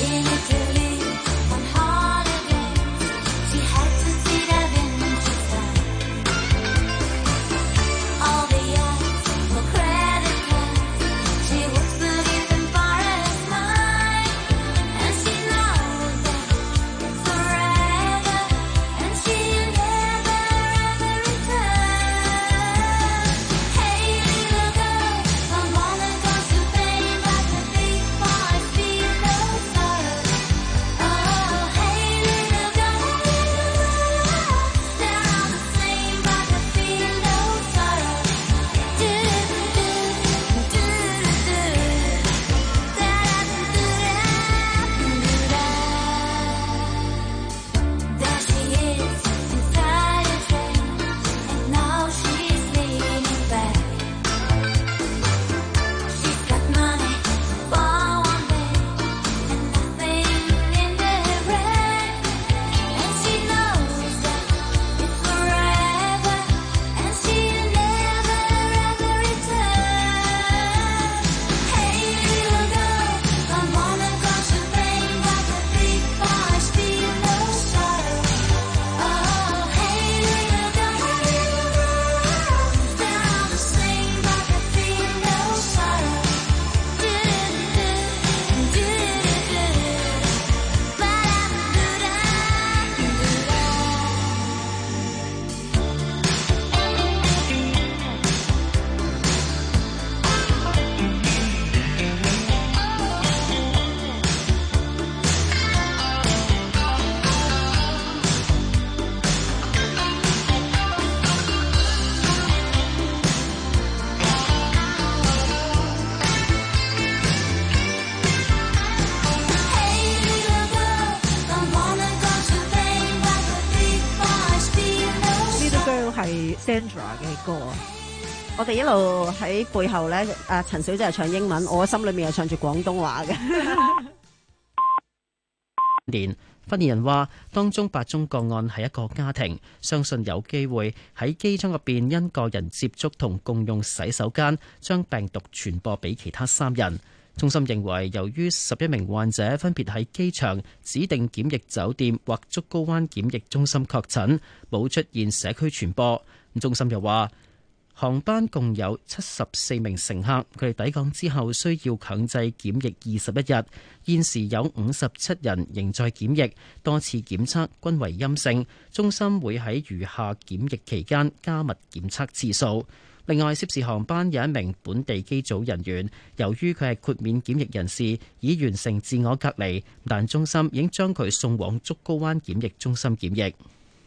She had to see that in Sandra 嘅歌啊。 我哋一路喺背後咧，阿陳小姐係唱英文，我心裏面係唱住廣東話嘅。 年發言人話，當中八宗個案係一個家庭，相信有機會喺機艙入邊因個人接觸同共用洗手間，將病毒傳播俾其他三人。中心認為，由於十一名患者分別喺機場指定檢疫酒店或竹篙灣檢疫中心確診，冇出現社區傳播。中心又話，航班共有七十四名乘客，佢哋抵港之後需要強制檢疫二十一日。現時有五十七人仍在檢疫，多次檢測均為陰性。中心會喺餘下檢疫期間加密檢測次數。另外，涉事航班有一名本地機組人員，由於佢係豁免檢疫人士，已完成自我隔離，但中心已經將佢送往竹篙灣檢疫中心檢疫。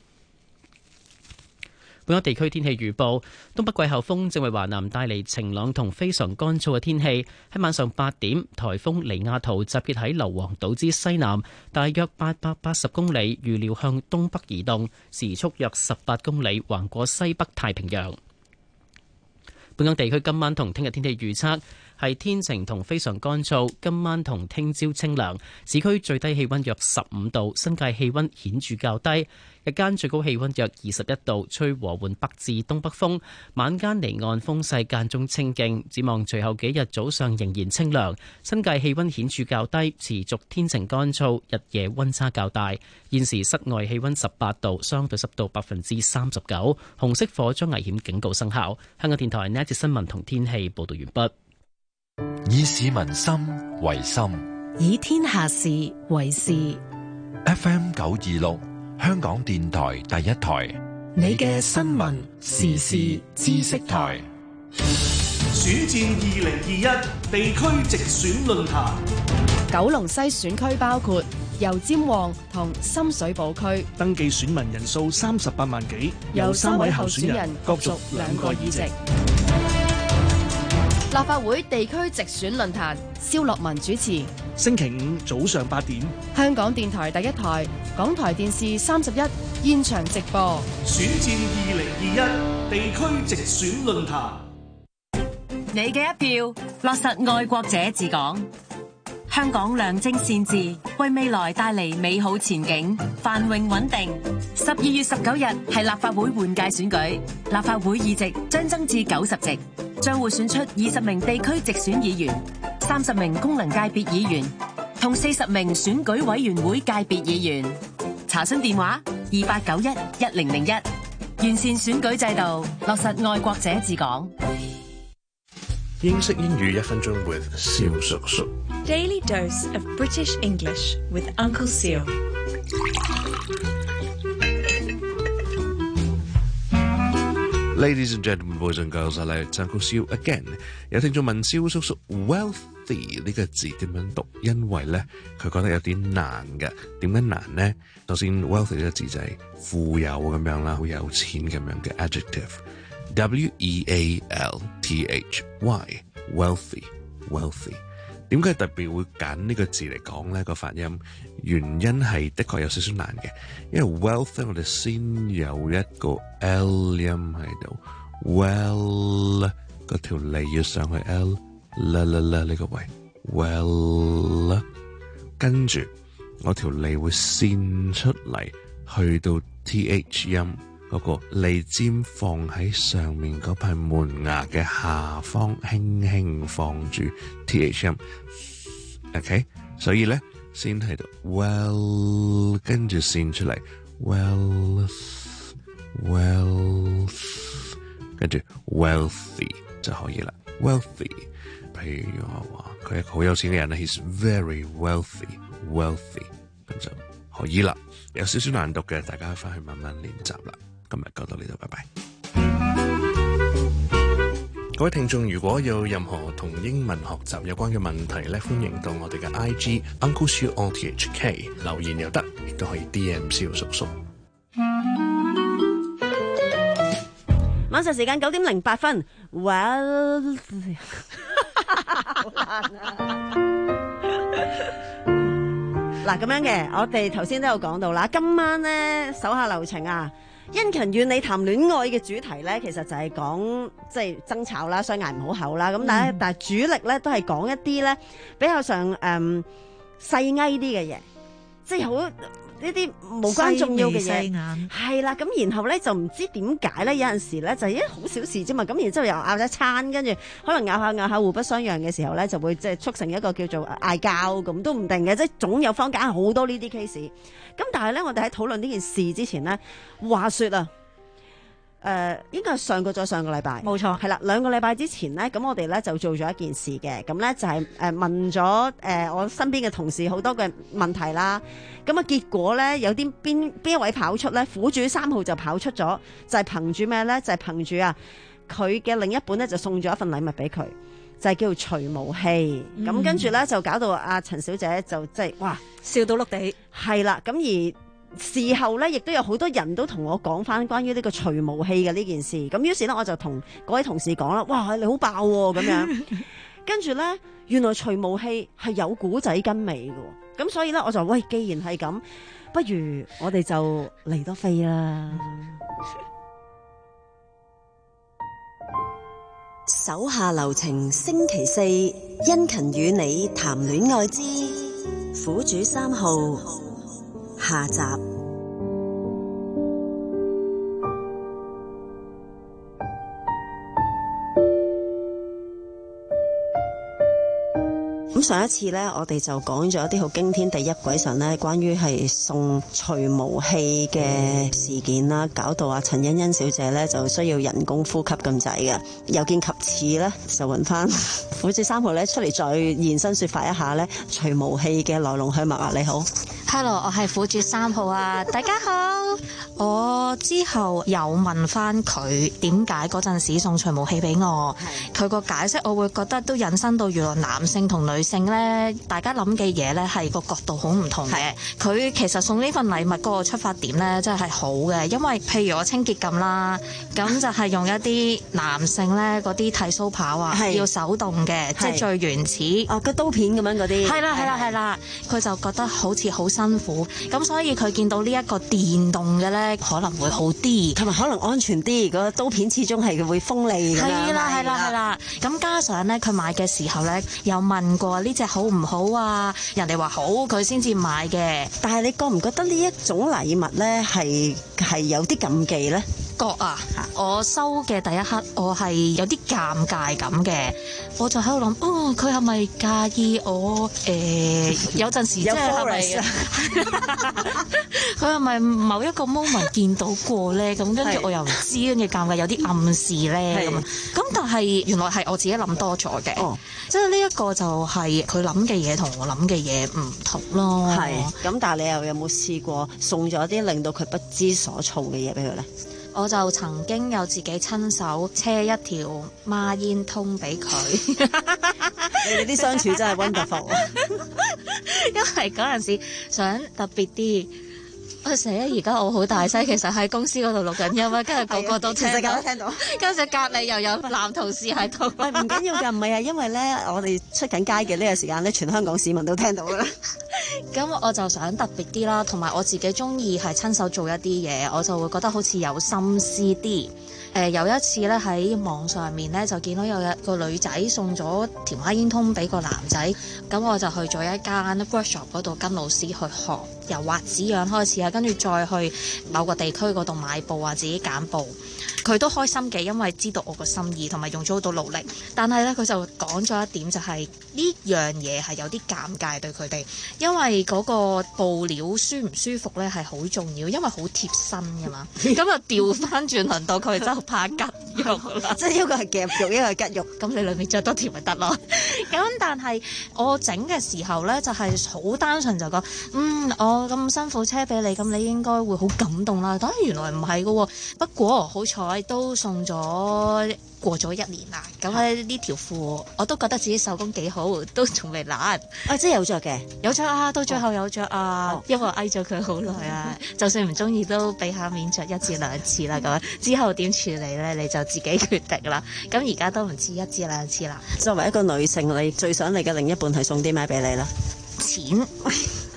本港地區天氣預報：東北季候風正為華南帶嚟晴朗同非常乾燥嘅天氣。喺晚上八點，颱風尼亞圖集結喺硫磺島之西南，大約八百八十公里，預料向東北移動，時速約十八公里，橫過西北太平洋。本港地區今晚同聽日天氣預測係天晴同非常乾燥，今晚同聽朝清涼，市區最低氣温約十五度，新界氣温顯著較低。日間最高氣温約二十一度，吹和緩北至東北風，晚間離岸風勢間中清勁。展望隨後幾日早上仍然清涼，新界氣温顯著較低，持續天晴乾燥，日夜温差較大。現時室外氣温十八度，相對濕度百分之三十九，紅色火災危險警告生效。香港電台呢一節新聞同天氣報道完畢。 以市民心為心， 以天下事為事。 F M 九二六。香港電台第一台， 你嘅新聞時事知識台。 選戰二零二一地區直選論壇， 九龍西選區包括油尖旺同深水埗區， 登記選民人數三十八萬幾， 有三位候選人角逐兩個議席。立法會地區直選論壇，蕭樂文主持。 星期五早上八點， 香港電台第一台、港台電視三十一現場直播。 選戰二零二一地區直選論壇， 你嘅一票落實愛國者治港，香港良政善治，為未來帶嚟美好前景，繁榮穩定。十二月十九日係立法會換屆選舉，立法會議席將增至九十席，將會選出二十名地區直選議員、三十名功能界別議員同四十名選舉委員會界別議員。查詢電話二八九一一零零一。完善選舉制度，落實愛國者治港。 英式英語一分鐘 with 蕭叔叔。 Daily dose of British English with Uncle Seal。 Ladies and gentlemen, boys and girls, I like Uncle Seal again。有聽眾問蕭叔叔 wealthy 呢個字點樣讀？因為咧佢覺得有啲難嘅。點解難呢？首先 wealthy 呢個字就係富有咁樣啦，好有錢咁樣嘅 adjective。W E A L T H Y wealthy wealthy。點解特別會揀呢個字嚟講呢？個發音原因係的確有少少難嘅，因為 wealth 咧我哋先有一個 L 音喺度 ，well 個條脷要上去 L 啦啦啦呢個位 well， 跟住我條脷會線出嚟去到 T H 音。嗰個脷尖放喺上面嗰排門牙嘅下方，輕輕放住 T H 音 ，OK， 所以咧先喺度 well， 跟住線出嚟 wealth wealth， 跟住 wealthy 就可以啦 ，wealthy。譬如我話佢係一個好有錢嘅人咧 ，he's very wealthy wealthy， 咁就可以啦。有少少難讀嘅，大家翻去慢慢練習啦。今日講到呢度，拜拜。各位聽眾，如果有任何同英文學習有關嘅問題咧，歡迎到我哋嘅 I G Uncle Siu O T H K 留言又得，亦都可以 D M 蕭叔叔。 晚上時間九點零八分 ，Well， 好難啊！嗱咁樣嘅，我哋頭先都有講到啦，今晚咧手下留情啊！ 殷勤與你談戀愛嘅主題咧，其實就係講即係爭吵啦，相嗌唔好口啦。咁但係、嗯、但係主力咧都係講一啲咧比較上誒、嗯、細埃啲嘅嘢，即係好。呢啲無關重要嘅嘢，係啦，咁然後咧就唔知點解咧，有陣時咧就係一好小事啫嘛，咁然之後又拗一餐，跟住可能拗下拗下互不相讓嘅時候咧，就會即係促成一個叫做嗌交，咁都唔定嘅，即係總有坊間好多呢啲 case。咁但係咧，我哋喺討論呢件事之前咧，話說啊。誒、呃、應該係上個再上個禮拜，冇錯，係啦，兩個禮拜之前呢，咁我哋咧就做咗一件事嘅，咁咧就係、是、誒、呃、問咗誒、呃、我身邊嘅同事好多嘅問題啦，咁啊結果咧有啲邊邊一位跑出咧，苦主三號就跑出咗，就係、是、憑住咩咧？就係、是、憑住啊佢嘅另一半咧就送咗一份禮物俾佢，就係、是、叫做除毛器，咁、嗯、跟住咧就搞到阿陳小姐就即係哇笑到碌地，係啦，咁而。事後咧，亦都有好多人都同我講翻關於呢個除毛器嘅呢件事。咁於是咧，我就同嗰位同事講啦，哇，你好爆喎、啊、咁樣。跟住咧，原來除毛器係有古仔跟尾嘅。咁所以咧，我就喂，既然係咁，不如我哋就嚟多飛啦。 手下留情，星期四，殷勤與你談戀愛之苦主三號。下集。咁上一次呢，我哋就講咗一啲好驚天地泣鬼神呢，關於係送除毛器嘅事件啦，搞到阿陳欣欣小姐呢就需要人工呼吸咁滯嘅。有見及此呢，就揾翻苦主三號呢出嚟再現身說法一下呢除毛器嘅來龍去脈啊！你好。 Hello， 我係苦主三號啊！大家好，我之後有問翻佢點解嗰陣時送除毛器俾我，佢個解釋我會覺得都引申到原來男性同女性呢，大家諗嘅嘢呢係個角度好唔同嘅。佢其實送呢份禮物嗰個出發點呢，真係好嘅，因為譬如我清潔咁啦，咁就係用一啲男性呢嗰啲剃鬚刨啊，要手動嘅，即係最原始哦，個刀片咁樣嗰啲， 係啦係啦係啦，佢就覺得好似好辛苦，咁所以佢見到呢一個電動嘅呢，可能會好啲， 同埋可能安全啲。個刀片始終係會鋒利㗎。 係啦係啦係啦，咁加上呢，佢買嘅時候呢，有問過呢隻好唔好啊？人哋話好，佢先至買嘅。 但係你覺唔覺得呢一種禮物呢係係有啲禁忌呢？ 覺啊！我收嘅第一刻，我係有啲尷尬感嘅，我就喺度諗，哦，佢係咪介意我？誒、呃，有陣時即係係咪？佢係咪某一個 moment 見到過咧？咁跟住我又唔知，跟住尷尬有啲暗示咧咁。咁但係原來係我自己諗多咗嘅，哦、即係呢一個就係佢諗嘅嘢同我諗嘅嘢唔同咯。 係咁，但係你又有冇試過送咗啲令到佢不知所措嘅嘢俾佢咧？ 我就曾經有自己親手車一條孖煙通俾佢， 你哋啲相處真係 wonderful。 因為嗰陣時想特別啲，我成日而家我好大聲，其實喺公司嗰度錄緊音啊，跟住個個都聽到，聽到，跟住隔離又有男同事喺度。 喂，唔緊要㗎，唔係啊，因為咧我哋出緊街嘅呢個時間咧，全香港市民都聽到㗎啦。 咁我就想特別啲啦，同埋我自己中意係親手做一啲嘢，我就會覺得好似有心思啲。誒、呃、有一次咧喺網上面咧就見到有一個女仔送咗條孖煙通俾個男仔，咁我就去咗一間 workshop 嗰度跟老師去學，由畫紙樣開始啊，跟住再去某個地區嗰度買布啊，自己揀布。佢都開心嘅，因為知道我個心意同埋用咗好多努力。但係咧，佢就講咗一點，就係呢樣嘢係有啲尷尬對佢哋，因為嗰個布料舒唔舒服咧係好重要，因為好貼身㗎嘛。咁啊調翻轉輪到佢就怕吉肉啦， 即係一個係夾肉，一個係吉肉。 咁你裏面着多條咪得咯？咁但係我整嘅時候咧，就係、是、好單純就講，嗯，我咁辛苦車俾你，咁你應該會好感動啦。但係原來唔係㗎喎，不過好彩都送咗過咗一年啦。咁咧呢條褲我都覺得自己手工幾好，都仲未爛。啊， 即係有着嘅， 有着啊，到最後有着啊，哦、因為我嗌咗佢好耐啊，就算唔中意都俾下面着一至兩次啦。咁之後點處理咧，你就自己決定啦。咁而家都唔止一至兩次啦。 作為一個女性，你最想你嘅另一半係送啲咩俾你咧？ 錢。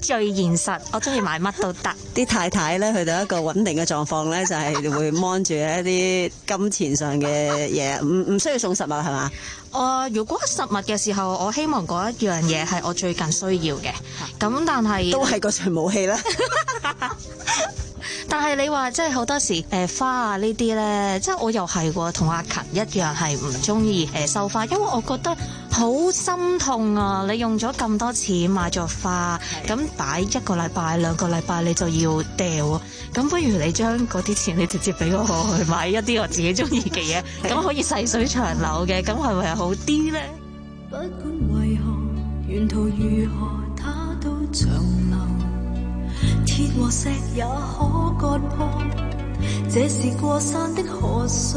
最現實，我中意買乜都得。 啲太太咧去到一個穩定嘅狀況咧，就係會芒住一啲金錢上嘅嘢，唔唔需要送實物係嘛？ 我、呃、如果實物嘅時候，我希望嗰一樣嘢係我最近需要嘅。咁但係都係個除毛器啦。 但係你話即係好多時誒、呃、花啊呢啲咧，即係我又係喎，同阿勤一樣係唔中意誒收花，因為我覺得好心痛啊！你用咗咁多錢買咗花，咁擺一個禮拜兩個禮拜你就要掉啊！咁不如你將嗰啲錢你直接俾我去買一啲我自己中意嘅嘢，咁可以細水長流嘅，咁係咪好啲咧？ 不管為何，沿途如何，它都長流。鐵和石也可割破，這是過山的河水。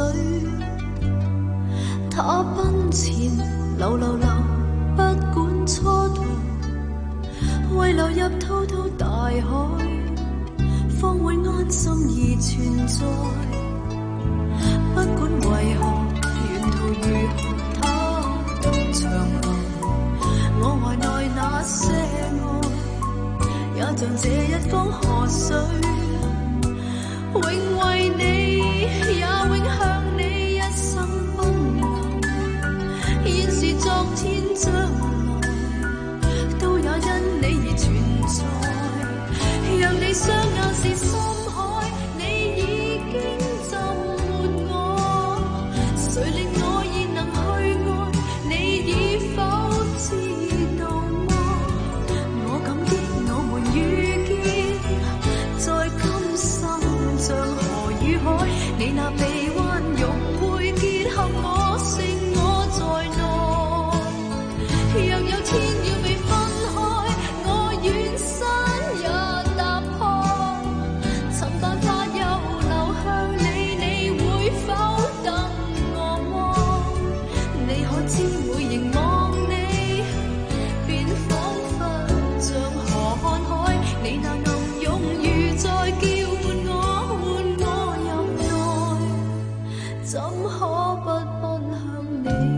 它奔前流流流，不管蹉跎，為流入滔滔大海，方會安心而存在。不管為何，沿途如何，它都長流。我懷內那些愛，也像這一江河水，永為你，也永向你一生奔流。現是昨天將來，都也因你而存在。讓你雙眼是深海，你已經浸沒我，誰令我現能去愛？你已否知道麼？我感激我們遇見，在今生像河與海，你那臂彎融會結合我，剩我在內。若有天要被分開，我願山也踏破，尋辦法又流向你，你會否等我麼？你可知每凝望你，便彷彿像河看海，你那暗湧如在叫喚我，喚我入內，怎可不奔向你？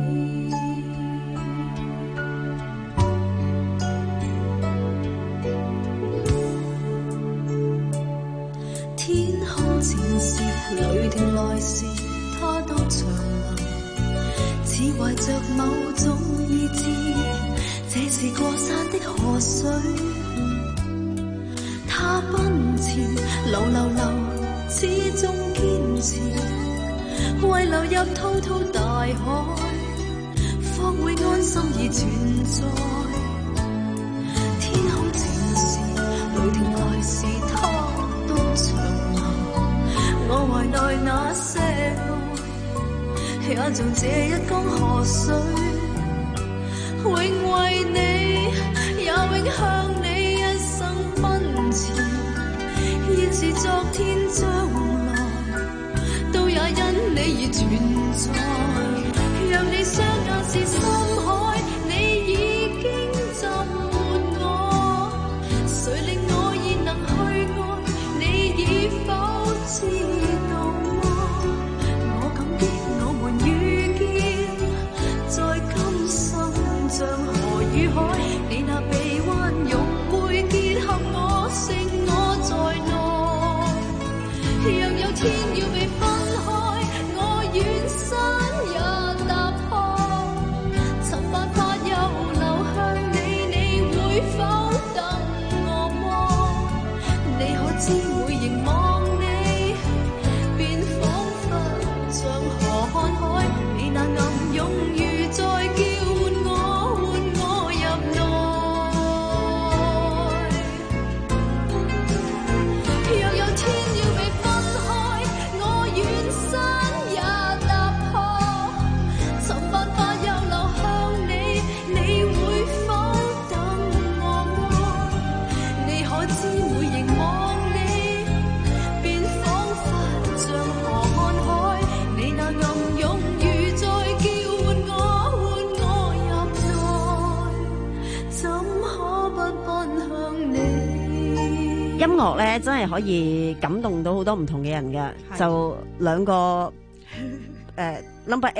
天空前時，雷霆來時，它都長流，似懷着某種意志，這是過山的河水。它奔前，流流流，始終堅持，為流入滔滔大海，方會安心而存在。天空前時，雷霆來時，它都長流。我懷內那些愛，也像這一江河水，永為你，也永向你一生奔馳。現是昨天將來，都也因你而存在。讓你雙眼是深海，你已經浸沒我，誰令我現能去愛？你已否知道麼？我感激我們遇見，在今生像河與海，你那臂彎融會結合我，剩我在內。若有天要被分開，我願山也踏破，尋辦法又流向你，你會否等我麼？你可知每凝望你，便彷彿像河看海，你那暗湧如在叫喚我，喚我入內。若有天要被分開，我願山也踏破，尋辦法又流向你，你會否等我麼？你可知每凝望你，便彷彿像河看海，你那暗湧如在叫喚我，喚我入內，怎可不奔向你？ 音樂咧真係可以感動到好多唔同嘅人嘅，就兩個誒 number eight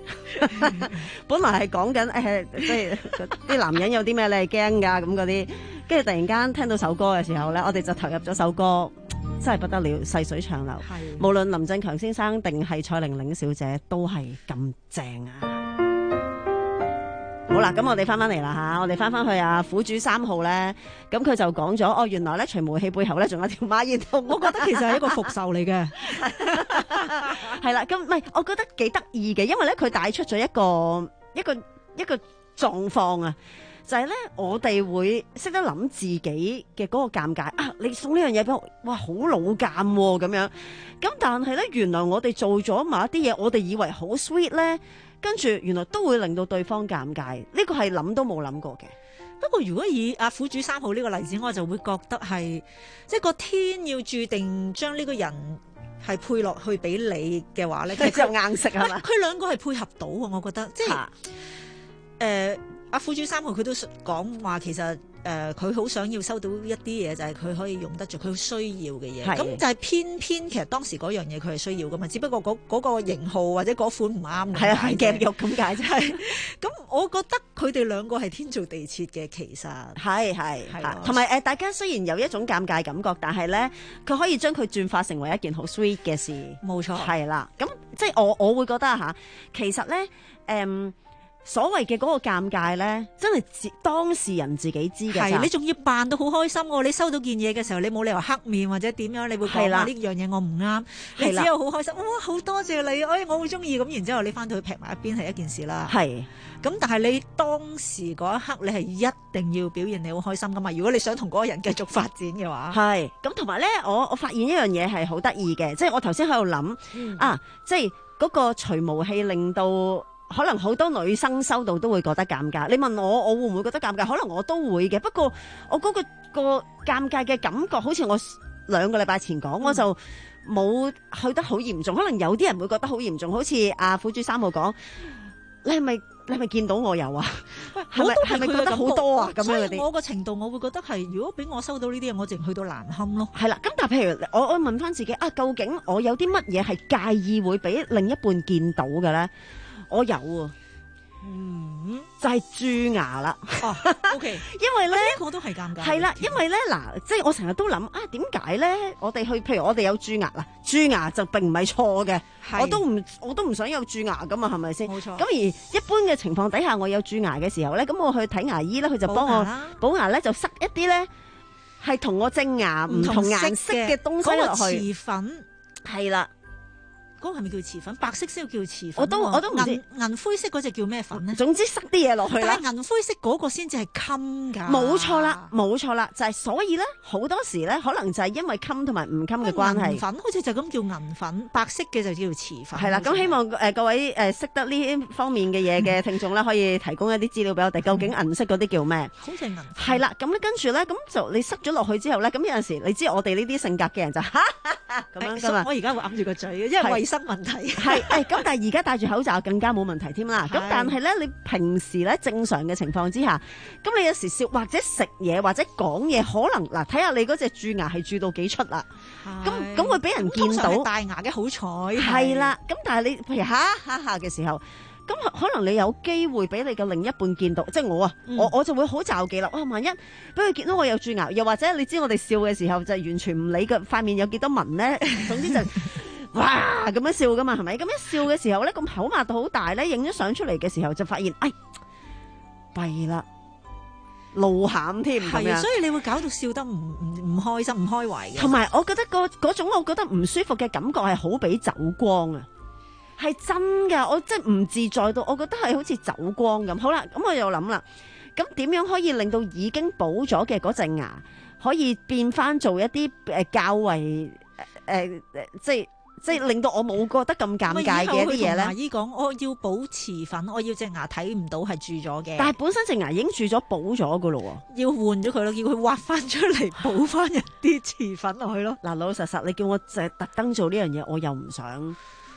本來係講緊誒，即係啲男人有啲咩你係驚㗎咁嗰啲，跟住突然間聽到首歌嘅時候咧，我哋就投入咗首歌，真係不得了，細水長流。無論林振強先生定係蔡玲玲小姐，都係咁正啊！好啦，咁我哋翻翻嚟啦吓，我哋翻翻去啊苦主三號咧，咁佢就講咗哦，原來咧除毛器背後咧仲有條馬煙通， 我覺得其實係一個復仇嚟嘅， 係啦，咁唔係，我覺得幾得意嘅，因為咧佢帶出咗一個一個一個狀況啊，就係、是、咧我哋會識得諗自己嘅嗰個尷尬啊，你送呢樣嘢俾我，哇好老尷喎咁樣，咁但係咧原來我哋做咗某一啲嘢，我哋以為好 sweet 咧。跟住原來都會令到對方尷尬，呢個係諗都冇諗過嘅。 不過如果以阿苦主三號呢個例子，我就會覺得係即係個天要注定將呢個人係配落去俾你嘅話咧，其實就硬食係嘛？ 佢兩個係配合到啊，我覺得即係誒阿苦主三號佢都講話其實。誒佢好想要收到一啲嘢，就係、是、佢可以用得着佢需要嘅嘢。咁就係偏偏其實當時嗰樣嘢佢係需要噶嘛，只不過嗰、那、嗰個型號或者嗰款唔啱。係啊，夾肉咁解啫。係咁，我覺得佢哋兩個係天造地設嘅，其實係係係。同埋誒，大家雖然有一種尷尬感覺，但係咧，佢可以將佢轉化成為一件好 sweet 嘅事。冇錯，係啦。咁即係我我會覺得嚇，其實咧誒。嗯所謂嘅嗰個尷尬咧，真係自當事人自己知嘅。 係你仲要扮到好開心喎！你收到件嘢嘅時候，你冇理由黑面或者點樣，你會講話呢樣嘢我唔啱。你只有好開心，哇！好多謝你，哎，我好中意咁。然之後你翻到去劈埋一邊係一件事啦。係。咁但係你當時嗰一刻，你係一定要表現你好開心噶嘛？如果你想同嗰個人繼續發展嘅話， 係。咁同埋咧，我我發現一樣嘢係好得意嘅，即係我頭先喺度諗啊，即係嗰個除毛器令到。可能好多女生收到都會覺得尷尬。你問我，我會唔會覺得尷尬？可能我都會嘅。不過我嗰、嗰個、嗰個尷尬嘅感覺，好似我兩個禮拜前講，嗯、我就冇去得好嚴重。可能有啲人會覺得好嚴重，好似阿苦主三號講，你係咪你係咪見到我有啊？係咪係咪覺得好多啊？咁樣嗰啲， 我個程度我會覺得係，如果俾我收到呢啲嘢，我淨去到難堪咯。 係啦，咁但係譬如我我問翻自己啊，究竟我有啲乜嘢係介意會俾另一半見到嘅咧？我有啊，嗯，就係、是、蛀牙啦。 哦，OK， 因為咧， 呢個都係尷尬。 係啦，因為咧嗱，即係我成日都諗啊，點解咧？我哋去，譬如我哋有蛀牙啦，蛀牙就並唔係錯嘅，我都唔我都唔想有蛀牙噶嘛，係咪先？冇錯。咁而一般嘅情況底下，我有蛀牙嘅時候咧，咁我去睇牙醫咧，佢就幫我補牙咧，就塞一啲咧係同我正牙唔同顏色嘅東西落去。 嗰個瓷粉係啦。 嗰個係咪叫瓷粉？白色先叫瓷粉。 我都我都唔知銀銀灰色嗰隻叫咩粉咧？ 總之塞啲嘢落去啦。 但係銀灰色嗰個先至係襟㗎。 冇錯啦，冇錯啦，就係、是、所以咧，好多時咧，可能就係因為襟同埋唔襟嘅關係。 銀粉好似就咁叫銀粉，白色嘅就叫瓷粉。 係啦，咁希望誒、呃、各位誒識、呃、得呢方面嘅嘢嘅聽眾咧，可以提供一啲資料俾我哋。究竟銀色嗰啲叫咩？ 好似銀粉。 係啦，咁咧跟住咧，咁就你塞咗落去之後咧，咁有陣時你知我哋呢啲性格嘅人就哈哈哈咁樣㗎嘛。 我而家會揞住個嘴，因為衞生問題。 係誒，咁但係而家戴住口罩更加冇問題添啦。咁但係咧，你平時咧正常嘅情況之下，咁你有時笑或者食嘢或者講嘢，可能嗱睇下你嗰隻蛀牙係蛀到幾出啦。咁咁會俾人見到大牙嘅好彩係啦。咁但係你譬如哈哈哈嘅時候，咁可能你有機會俾你嘅另一半見到，即係我啊，嗯、我我就會好罩忌啦。哇，萬一俾佢見到我有蛀牙，又或者你知我哋笑嘅時候就完全唔理佢塊面有幾多紋咧，總之就。哇咁樣笑噶嘛，係咪？咁一笑嘅時候咧，咁口擘到好大咧，影咗相出嚟嘅時候就發現，哎，弊啦，露餡添， 係啊，所以你會搞到笑得唔唔唔開心、唔開懷嘅。 同埋，我覺得個嗰種我覺得唔舒服嘅感覺係好比走光啊，係真噶，我即係唔自在到，我覺得係好似走光咁。好啦，咁我又諗啦，咁點樣可以令到已經補咗嘅嗰隻牙可以變翻做一啲誒較為誒誒、呃呃、即係。即係令到我冇覺得咁尷尬嘅一啲嘢咧。 牙醫講我要補瓷粉，我要隻牙睇唔到係蛀咗嘅。 但係本身隻牙已經蛀咗補咗噶咯喎， 要換咗佢咯，叫佢挖翻出嚟補翻一啲瓷粉落去咯。 嗱，老老實實，你叫我就特登做呢樣嘢，我又唔想。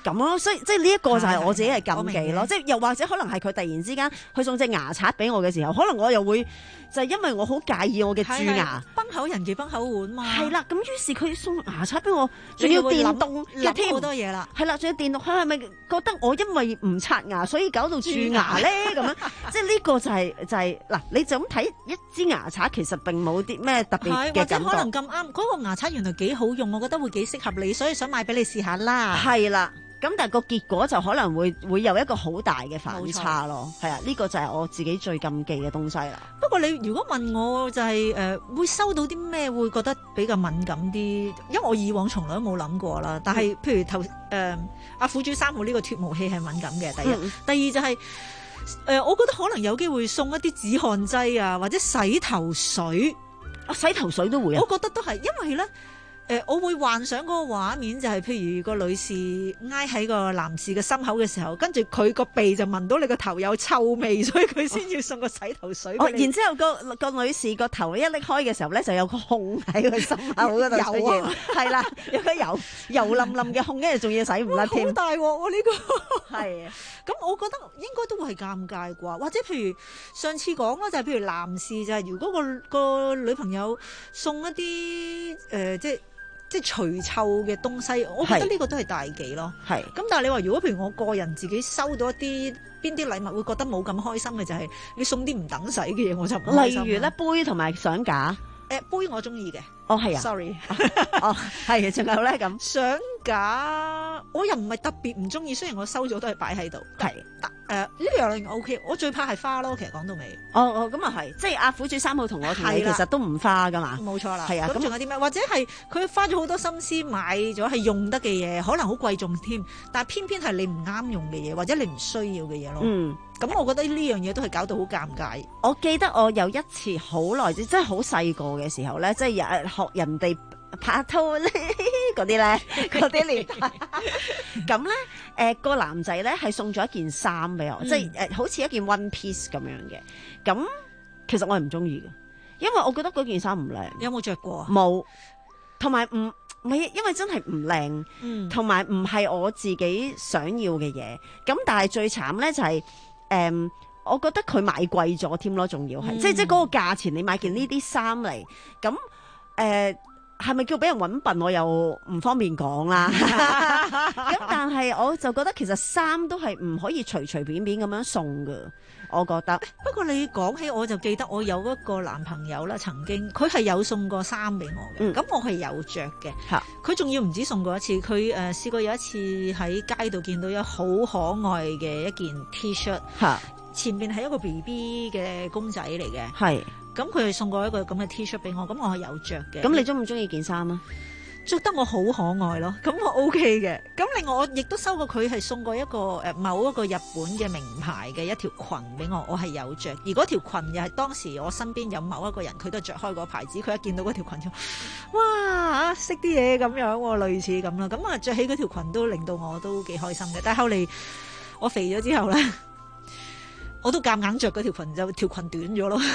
咁咯，所以即係呢一個就係我自己嘅禁忌我明咯。 嘅即係又或者可能係佢突然之間去送隻牙刷俾我嘅時候，可能我又會就係因為我好介意我嘅蛀牙， 崩口人忌崩口碗嘛。 係啦，咁於是佢送牙刷俾我，仲要電動嘅添， 好多嘢啦。 係啦，仲要電動，佢係咪覺得我因為唔刷牙所以搞到蛀牙咧？咁樣即係呢個就係、就係、嗱，你就咁睇一支牙刷，其實並冇啲咩特別嘅或者感覺。 可能咁啱嗰個牙刷原來幾好用，我覺得會幾適合你，所以想買俾你試下啦。 係啦。咁但係個結果就可能會會有一個好大嘅反差咯，係啊，呢、這個就係我自己最禁忌嘅東西啦。 不過你如果問我就係、是、誒、呃、會收到啲咩會覺得比較敏感啲，因為我以往從來都冇諗過啦。但係譬如頭誒阿苦主三號呢個脫毛器係敏感嘅，第一，嗯、第二就係、是、誒、呃、我覺得可能有機會送一啲止汗劑啊，或者洗頭水啊，洗頭水都會啊， 我覺得都係，因為咧。誒、呃，我會幻想嗰個畫面就係，譬如個女士挨喺個男士嘅心口嘅時候，跟住佢個鼻就聞到你個頭有臭味，所以佢先要送個洗頭水俾你。 哦，然之後個個女士個頭一拎開嘅時候咧，就有個控喺佢心口嗰度出現，係啦，有個油油淋淋嘅控，跟住仲要洗唔甩添。 好大鑊喎呢個。 係啊， 咁我覺得應該都會係尷尬啩，或者譬如上次講啦，就係、是、譬如男士就係、是、如果個個女朋友送一啲誒、呃、即係。即係除臭嘅東西，我覺得呢個都係大忌咯。係咁，但係你話如果譬如我個人自己收到一啲邊啲禮物，會覺得冇咁開心嘅就係、是、你送啲唔等使嘅嘢，我就唔開心。 例如咧杯同埋相架， 誒杯我中意嘅。 哦係啊 ，sorry， 哦係，仲有咧咁相架，我又唔係特別唔中意，雖然我收咗都係擺喺度。係，誒呢樣 O K，我最怕係花咯。其實講到尾， 哦哦咁啊係，即係阿苦主三號同我同你其實都唔花噶嘛， 冇錯啦。 係啊， 咁仲有啲咩？或者係佢花咗好多心思買咗係用得嘅嘢，可能好貴重添，但係偏偏係你唔啱用嘅嘢，或者你唔需要嘅嘢咯。嗯。咁我覺得呢樣嘢都係搞到好尷尬。 我記得我有一次好耐，即係好細個嘅時候咧，即係學人哋拍拖咧嗰啲咧，嗰啲年代。咁咧，誒、呃、個男仔咧係送咗一件衫俾我，嗯、即係誒好似一件 one piece 咁樣嘅。咁其實我係唔中意嘅，因為我覺得嗰件衫唔靚。 有冇着過啊？冇， 同埋唔唔係，因為真係唔靚，同埋唔係我自己想要嘅嘢。咁但係最慘咧就係、是。誒、um，我覺得佢買貴咗添咯，仲要係、嗯，即係即係嗰個價錢，你買件呢啲衫嚟，咁誒係咪叫俾人搵笨？我又唔方便講啦。咁但係我就覺得其實衫都係唔可以隨隨便便咁樣送噶，我覺得。 不過你講起我就記得我有一個男朋友啦，曾經佢係有送過衫俾我嘅，咁、嗯、我係有着嘅。佢仲要唔止送過一次，佢誒試過有一次喺街度見到有好可愛嘅一件 T 恤，前面係一個 B B 嘅公仔嚟嘅。係。咁佢係送過一個咁嘅 T 恤俾我，咁我係有着嘅。 咁你中唔中意件衫啊？ 着得我好可愛咯，咁我 OK 嘅。咁另外我亦都收過佢係送過一個誒某一個日本嘅名牌嘅一條裙俾我，我係有着。而嗰條裙又係當時我身邊有某一個人，佢都着開嗰個牌子，佢一見到嗰條裙就哇識啲嘢咁樣喎，類似咁啦。咁啊着起嗰條裙都令到我都幾開心嘅。但係後嚟我肥咗之後咧，我都夾硬着嗰條裙，就條裙短咗咯。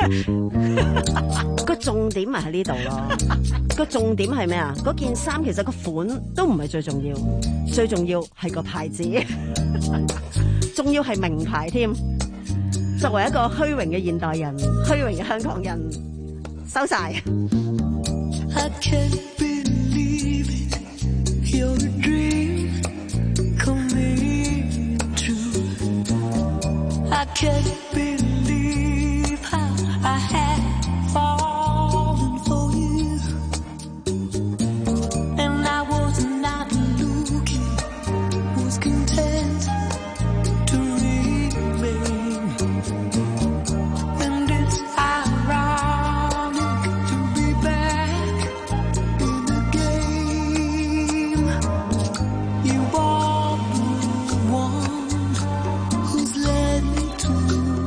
個重點咪喺呢度咯。個重點係咩啊？嗰件衫其實個款都唔係最重要，最重要係個牌子，仲要係名牌添。作為一個虛榮嘅現代人，虛榮嘅香港人，收晒。I can't believe it, you're a dream coming true. I can't believe how I had fallen for you, and I was not looking, was content to remain, and it's ironic to be back in the game. You are the one who's led me to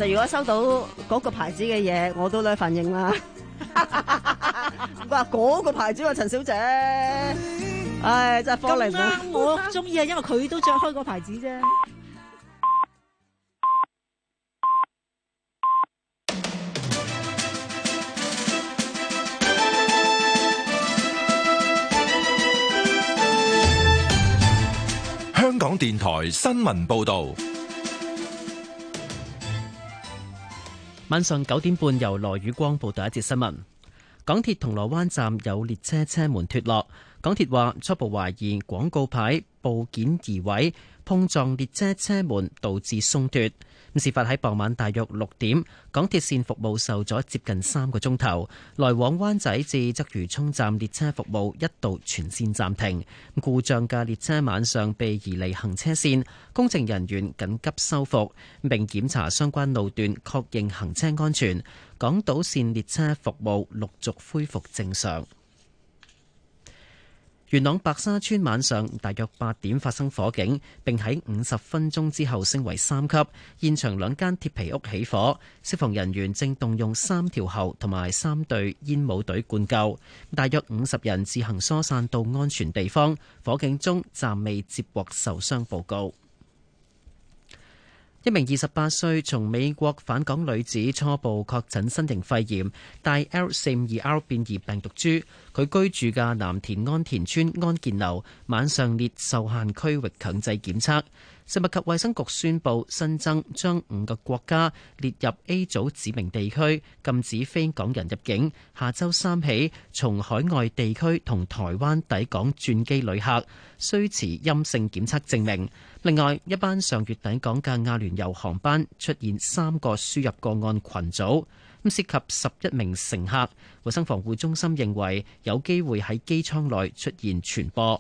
實如果收到嗰個牌子嘅嘢，我都咧反應啦。哇，嗰個牌子啊，陳小姐，唉，真係科靈啊！ 我中意啊，因為佢都着開個牌子啫。 香港電台新聞報道。 晚上九點半，由羅宇光報道一節新聞。港鐵銅鑼灣站有列車車門脫落，港鐵話初步懷疑廣告牌部件移位碰撞列車車門，導致鬆脫。事發喺傍晚大約六點，港鐵線服務受阻接近三個鐘頭，來往灣仔至鰂魚涌站列車服務一度全線暫停。故障嘅列車晚上被移離行車線，工程人員緊急修復並檢查相關路段，確認行車安全。港島線列車服務陸續恢復正常。元朗白沙村晚上大約八點發生火警，並喺五十分鐘之後升為三級，現場兩間鐵皮屋起火，消防人員正動用三條喉同埋三隊煙霧隊灌救，大約五十人自行疏散到安全地方。火警中暫未接獲受傷報告。一名二十八歲從美國返港女子初步確診新型肺炎帶 L 四五二 R 變異病毒株，佢居住嘅藍田安田村安健樓晚上列受限區域強制檢測。食物及衛生局宣布新增將五個國家列入 A 組指明地區，禁止非港人入境。下週三起，從海外地區同台灣抵港轉機旅客需持陰性檢測證明。另外，一班上月抵港嘅亞聯酋航班出現三個輸入個案群組，咁涉及十一名乘客。衛生防護中心認為有機會喺機艙內出現傳播。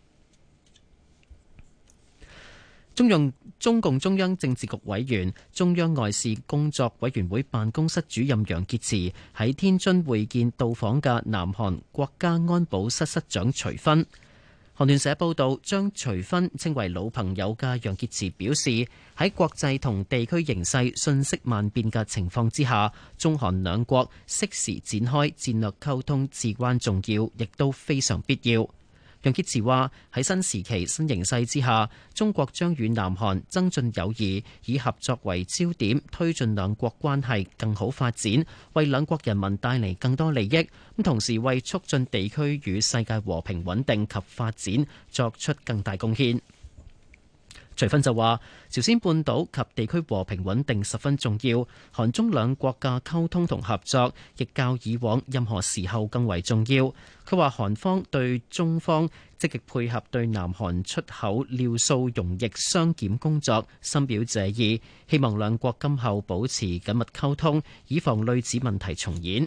中用中共中央政治局委員、中央外事工作委員會辦公室主任楊潔篪喺天津會見到訪嘅南韓國家安保室室長徐薰。韓聯社報道，將徐薰稱為老朋友嘅楊潔篪表示，喺國際同地區形勢瞬息萬變嘅情況之下，中韓兩國適時展開戰略溝通至關重要，亦都非常必要。楊潔篪話：喺新時期新形勢之下，中國將與南韓增進友誼，以合作為焦點，推進兩國關係更好發展，為兩國人民帶嚟更多利益。咁同時為促進地區與世界和平穩定及發展作出更大貢獻。徐薰就話：朝鮮半島及地區和平穩定十分重要，韓中兩國嘅溝通同合作亦較以往任何時候更為重要。佢話韓方對中方積極配合對南韓出口尿素溶液雙檢工作深表謝意，希望兩國今後保持緊密溝通，以防類似問題重演。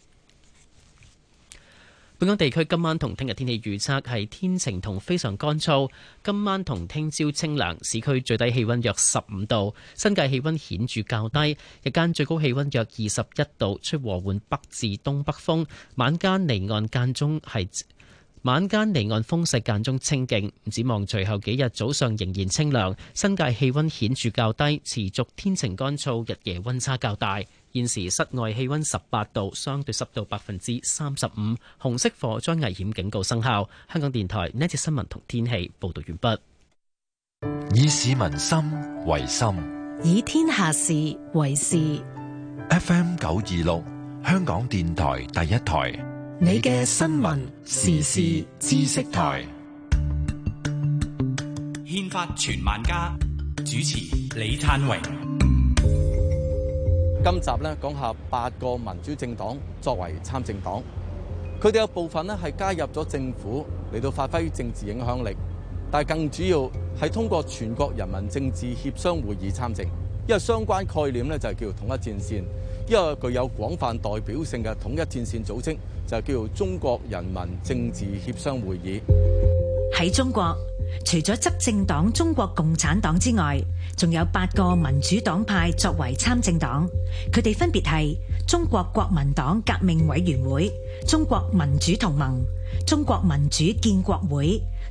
本港地區今晚同聽日天氣預測係天晴同非常乾燥，今晚同聽朝清涼，市區最低氣溫約十五度，新界氣溫顯著較低，日間最高氣溫約二十一度，吹和緩北至東北風，晚間離岸間中係晚間離岸風勢間中清勁。展望隨後幾日早上仍然清涼，新界氣溫顯著較低，持續天晴乾燥，日夜溫差較大。現時室外氣溫十八度，相對濕度百分之三十五，紅色火災危險警告生效。香港電台呢節新聞同天氣報道完畢。 以市民心為心， 以天下事為事。 F M 九二六，香港電台第一台， 你嘅新聞時事知識台。 憲法全萬家，主持李燦榮。 今集咧講下八個民主政黨作為參政黨，佢哋有部分咧係加入咗政府嚟到發揮政治影響力，但係更主要係通過全國人民政治協商會議參政。因為相關概念咧就係叫做統一戰線，因為具有廣泛代表性嘅統一戰線組織就係叫做中國人民政治協商會議。 喺中國，除咗執政黨中國共產黨之外，仲有八個民主黨派作為參政黨，佢哋分別係中國國民黨革命委員會、中國民主同盟、中國民主建國會、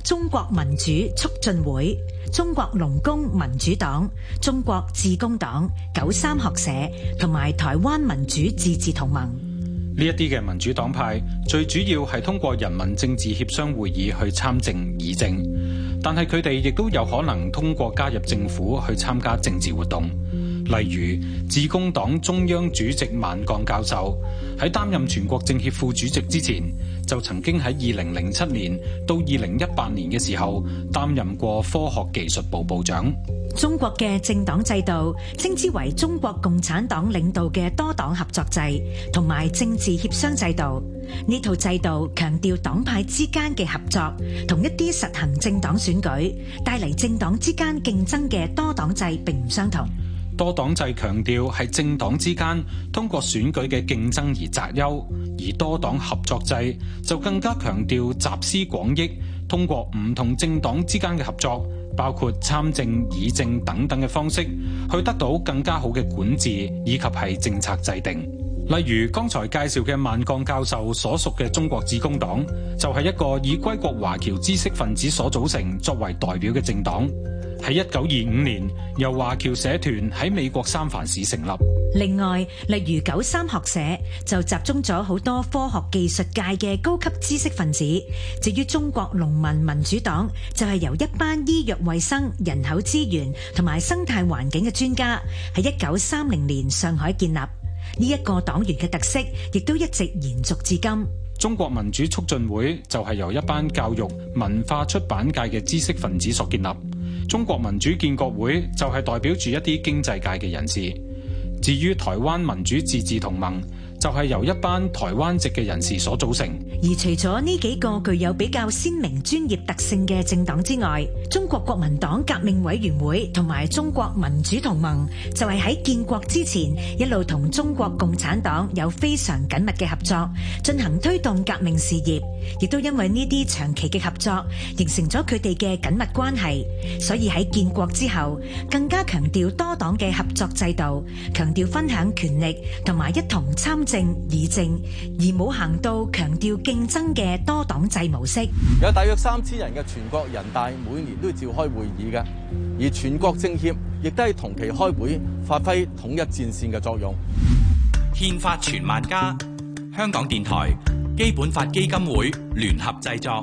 中國民主促進會、中國農工民主黨、中國致公黨、九三學社同埋台灣民主自治同盟。 呢一啲嘅民主黨派最主要係通過人民政治協商會議去參政議政，但係佢哋亦都有可能通過加入政府去參加政治活動。例如致公黨中央主席萬鋼教授喺擔任全國政協副主席之前，就曾經喺二零零七年到二零一八年嘅時候擔任過科學技術部部長。 中國嘅政黨制度稱之為中國共產黨領導嘅多黨合作制同埋政治協商制度。呢套制度強調黨派之間嘅合作，同一啲實行政黨選舉帶嚟政黨之間競爭嘅多黨制並唔相同。 多黨制強調係政黨之間通過選舉嘅競爭而擇優，而多黨合作制就更加強調集思廣益，通過唔同政黨之間嘅合作，包括參政、議政等等嘅方式，去得到更加好嘅管治以及係政策制定。例如剛才介紹嘅萬鋼教授所屬嘅中國致公黨，就係一個以歸國華僑知識分子所組成作為代表嘅政黨。喺一九二五年，由華僑社團喺美國三藩市成立。 另外，例如九三學社就集中咗好多科學技術界嘅高級知識分子。至於中國農民民主黨，就係由一班醫藥衛生、人口資源同埋生態環境嘅專家喺一九三零年上海建立。呢一個黨員嘅特色，亦都一直延續至今。 中國民主促進會就係由一班教育、文化、出版界嘅知識分子所建立。中國民主建國會就係代表住一啲經濟界嘅人士。至於台灣民主自治同盟，就係由一班台灣籍嘅人士所組成。 而除咗呢幾個具有比較鮮明專業特性嘅政黨之外，中國國民黨革命委員會同埋中國民主同盟就係喺建國之前一路同中國共產黨有非常緊密嘅合作，進行推動革命事業。亦都因為呢啲長期嘅合作，形成咗佢哋嘅緊密關係，所以喺建國之後更加強調多黨嘅合作制度，強調分享權力同埋一同參政議政，而冇行到強調競爭嘅多黨制模式。 有大約三千人嘅全國人大每年都要召開會議嘅，而全國政協亦都係同期開會，發揮統一戰線嘅作用。 憲法傳萬家，香港電台基本法基金會聯合製作。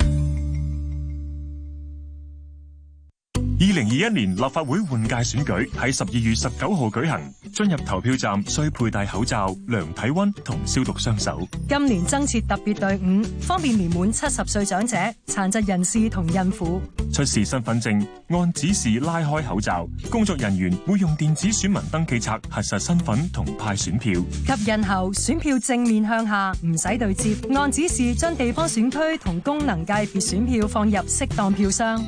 二零二一年立法會換屆選舉喺十二月十九號舉行，進入投票站需佩戴口罩、量體溫同消毒雙手。 今年增設特別隊伍，方便年滿七十歲長者、殘疾人士同孕婦。 出示身份證，按指示拉開口罩，工作人員會用電子選民登記冊核實身份同派選票。 及印後，選票正面向下，唔使對接，按指示將地方選區同功能界別選票放入適當票箱。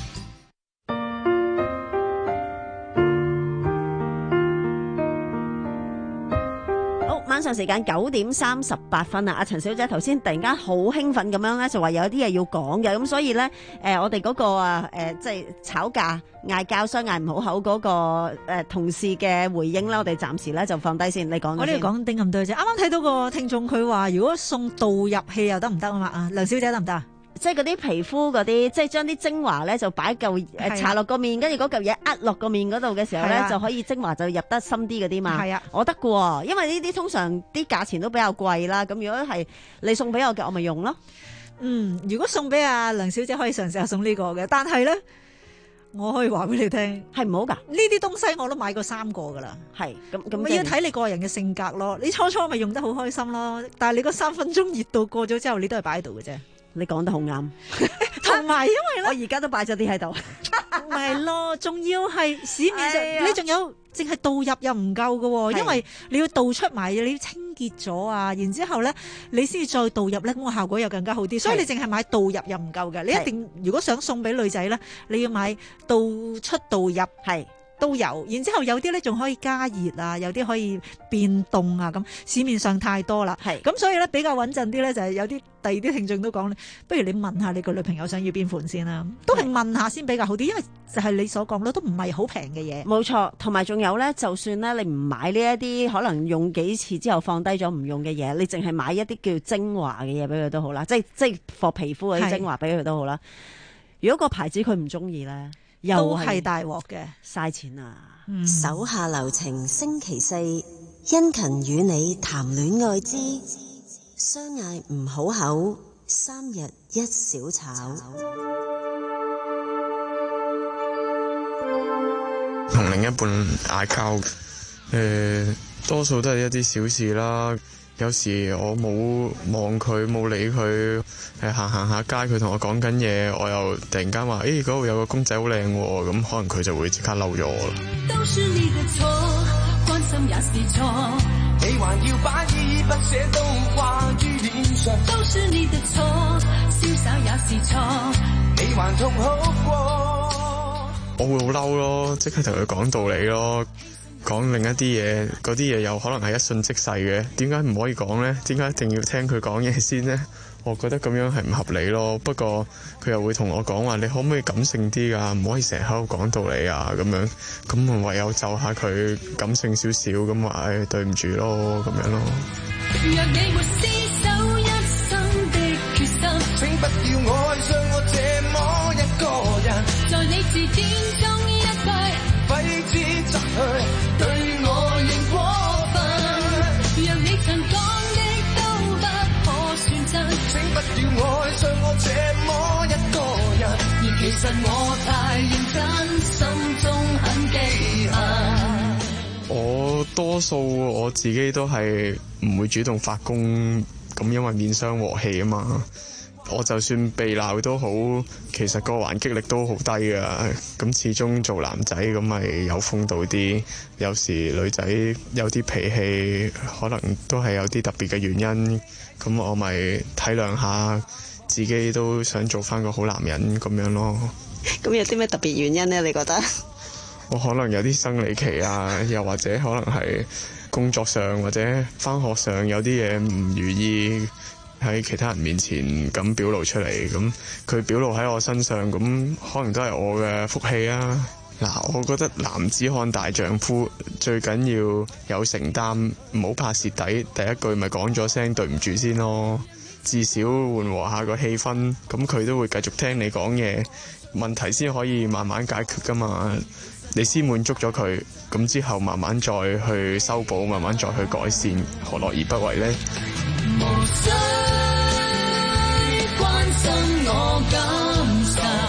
晚上時間九點三十八分啊！阿陳小姐頭先突然間好興奮咁樣咧，就話有啲嘢要講嘅，咁所以咧，誒、呃、我哋嗰、那個啊，誒、呃、即係吵架嗌交相嗌唔好口嗰、那個誒、呃、同事嘅回應啦，我哋暫時咧就放低先。你講， 我呢度講丁咁多啫。啱啱睇到個聽眾佢話，如果送導入器又得唔得啊嘛？啊，梁小姐得唔得啊？ 即係嗰啲皮膚嗰啲，即係將啲精華咧就擺嚿誒搽落個面，跟住嗰嚿嘢壓落個面嗰度嘅時候咧，就可以精華就入得深啲嗰啲嘛。係啊，我得嘅喎，因為呢啲通常啲價錢都比較貴啦。咁如果係你送俾我嘅，我咪用咯。 嗯，如果送俾阿梁小姐，可以嘗試下送呢個嘅，但係咧，我可以話俾你聽， 係唔好㗎。呢啲東西我都買過三個㗎啦。係咁咁，咪要睇你個人嘅性格咯。你初初咪用得好開心咯，但係你嗰三分鐘熱度過咗之後，你都係擺喺度嘅啫。 你講得好啱， 同埋因為咧， 我而家都擺咗啲喺度， 唔係咯，仲要係市面上、哎、你仲有淨係導入又唔夠嘅，因為你要導出埋，你要清潔咗啊，然之後咧你先至再導入咧，咁個效果又更加好啲。所以你淨係買導入又唔夠嘅，你一定如果想送俾女仔咧，你要買導出導入係。 都有，然之後有啲咧仲可以加熱啊，有啲可以變凍啊，咁市面上太多啦。係咁，所以咧比較穩陣啲咧，就係有啲第二啲聽眾都講咧，不如你問下你個女朋友想要邊款先啦，都係問下先比較好啲，因為就係你所講咯，都唔係好平嘅嘢。 冇錯，同埋仲有咧，就算咧你唔買呢一啲可能用幾次之後放低咗唔用嘅嘢，你淨係買一啲叫精華嘅嘢俾佢都好啦，即係即係放皮膚嗰啲精華俾佢都好啦。如果個牌子佢唔中意咧，又都係大鑊嘅， 嘥錢啊！ 嗯、手下留情，星期四，殷勤與你談戀愛之相嗌唔好口，三日一小炒。 同另一半嗌交，誒、呃，多數都係一啲小事啦。有時我冇望佢，冇理佢，誒行行下街，佢同我講緊嘢，我又突然間話，誒嗰度有個公仔好靚喎，咁可能佢就會即刻嬲咗我啦。 都是你的錯，關心也是錯，你還要把依依不捨都掛於臉上。都是你的錯，瀟灑也是錯，你還痛好過。 我會好嬲咯，即刻同佢講道理咯。講另一啲嘢，嗰啲嘢又可能係一瞬即逝嘅，點解唔可以講呢？點解一定要聽佢講嘢先呢？我覺得咁樣係唔合理咯。不過佢又會同我講話，你可唔可以感性啲㗎？唔可以成日喺度講道理啊咁樣。咁我唯有就下佢感性少少咁話，誒對唔住咯咁樣咯。 若你沒廝守一生的決心，請不要愛上我這麼一個人，在你字典中一句揮之則去，對我仍過分。若你曾講的都不可算真，請不要愛上我這麼一個人，而其實我太認真，心中很記恨。 我多數我自己都係唔會主動發攻，咁因為免傷和氣啊嘛。我就算被鬧都好，其實個還擊力都好低㗎。咁始終做男仔咁咪有風度啲，有時女仔有啲脾氣，可能都係有啲特別嘅原因。咁我咪體諒下，自己都想做返個好男人咁樣咯。 咁有啲咩特別原因呢？你覺得？ 我可能有啲生理期啊，又或者可能係工作上或者返學上有啲嘢唔如意，喺其他人面前咁表露出嚟，咁佢表露喺我身上，咁可能都係我嘅福氣啊！嗱，我覺得男子漢大丈夫最緊要有承擔，唔好怕蝕底。第一句咪講咗聲對唔住先咯，至少緩和下個氣氛，咁佢都會繼續聽你講嘢，問題先可以慢慢解決噶嘛。你先滿足咗佢，咁之後慢慢再去修補，慢慢再去改善，何樂而不為呢？ 無需關心我感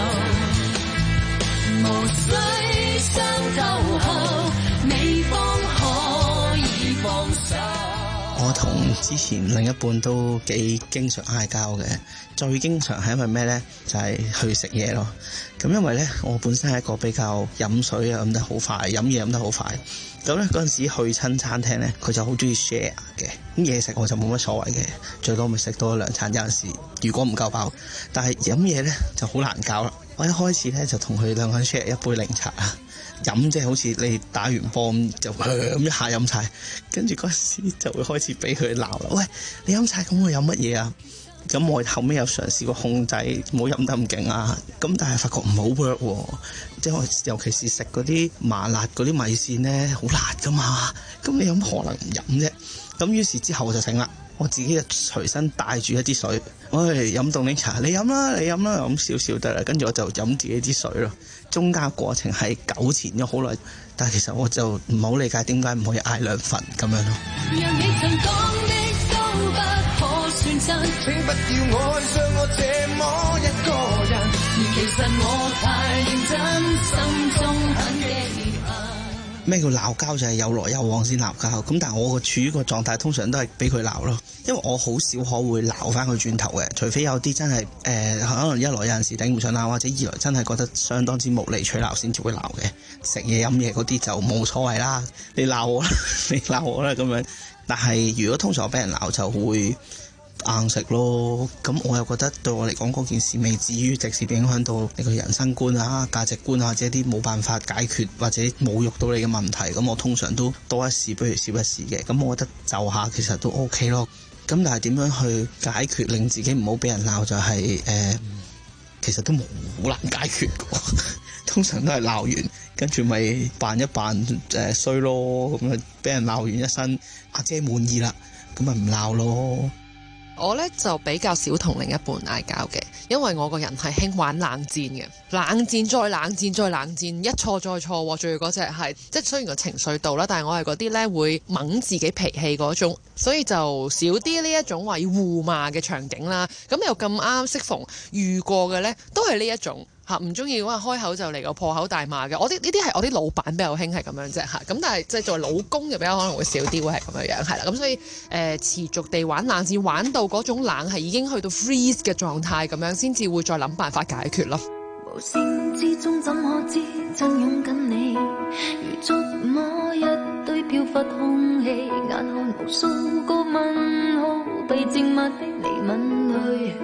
受，無需傷透後你方可以放手。 我同之前另一半都幾經常嗌交嘅，最經常係因為咩呢？就係、是、去食嘢咯。咁因為呢，我本身係一個比較飲水啊飲得好快，飲嘢飲得好快。咁呢嗰陣時去親餐廳呢，佢就好中意 share 嘅。咁嘢食我就冇乜所謂嘅，最多咪食多兩餐。有陣時如果唔夠飽，但係飲嘢呢就好難搞啦。我一開始呢，就同佢兩個人 share 一杯檸茶啊。飲即係好似你打完波咁就咁一下飲晒，跟住嗰時就會開始俾佢鬧啦。喂，你飲晒咁我飲乜嘢啊？咁我後尾有嘗試過控制，唔好飲得咁勁啊。咁但係發覺唔好 work 喎，即係我尤其是食嗰啲麻辣嗰啲米線咧，好辣噶嘛。咁你有乜可能唔飲啫？咁於是之後我就醒啦，我自己隨身帶住一啲水，喂，飲凍檸茶，你飲啦，你飲啦，飲少少得啦。跟住我就飲自己啲水咯。中間過程係糾纏咗好耐，但係其實我就唔好理解點解唔可以嗌兩份咁樣咯。 讓你曾講的都不可算真，請不要愛上我這麼一個人，而其實我太認真，心中很記恨。 咩叫鬧交？就係有來有往先鬧交，咁但係我個處於個狀態通常都係俾佢鬧咯，因為我好少可會鬧翻佢轉頭嘅，除非有啲真係誒、呃、可能一來有陣時頂唔上鬧，或者二來真係覺得相當之無理取鬧先至會鬧嘅。食嘢飲嘢嗰啲就冇所謂啦，你鬧我啦，你鬧我啦咁樣。但係如果通常我俾人鬧就會硬食咯。咁我又覺得對我嚟講嗰件事未至於直接影響到你個人生觀啊、價值觀啊，或者啲冇辦法解決或者侮辱到你嘅問題。咁我通常都多一事不如少一事嘅。咁我覺得就下其實都 OK 咯。咁但係點樣去解決令自己唔好俾人鬧就係、是、誒、呃，其實都冇好難解決嘅。通常都係鬧完，跟住咪扮一扮誒衰咯，咁啊俾人鬧完一身，阿姐滿意啦，咁咪唔鬧咯。 我呢就比較少同另一半嗌交嘅，因為我個人係興玩冷戰嘅，冷戰再冷戰再冷戰，一錯再錯，最嗰隻係即係雖然個情緒度啦，但係我係嗰啲呢會掹自己脾氣嗰種，所以就少啲呢一種話要互罵嘅場景啦。咁又咁啱適逢遇過嘅呢，都係呢一種。嚇唔中意嘅話，開口就嚟個破口大罵嘅。我啲呢啲係我啲老闆比較興係咁樣啫嚇。咁但係即係作為老公就比較可能會少啲，會係咁樣樣係啦。咁所以誒、呃、持續地玩冷戰，玩到嗰種冷係已經去到 freeze 嘅狀態咁樣，先至會再諗辦法解決咯。 無聲之中怎可知真擁緊你，如觸摸一堆飄忽空氣，眼看無數個問號被靜默的你吻去。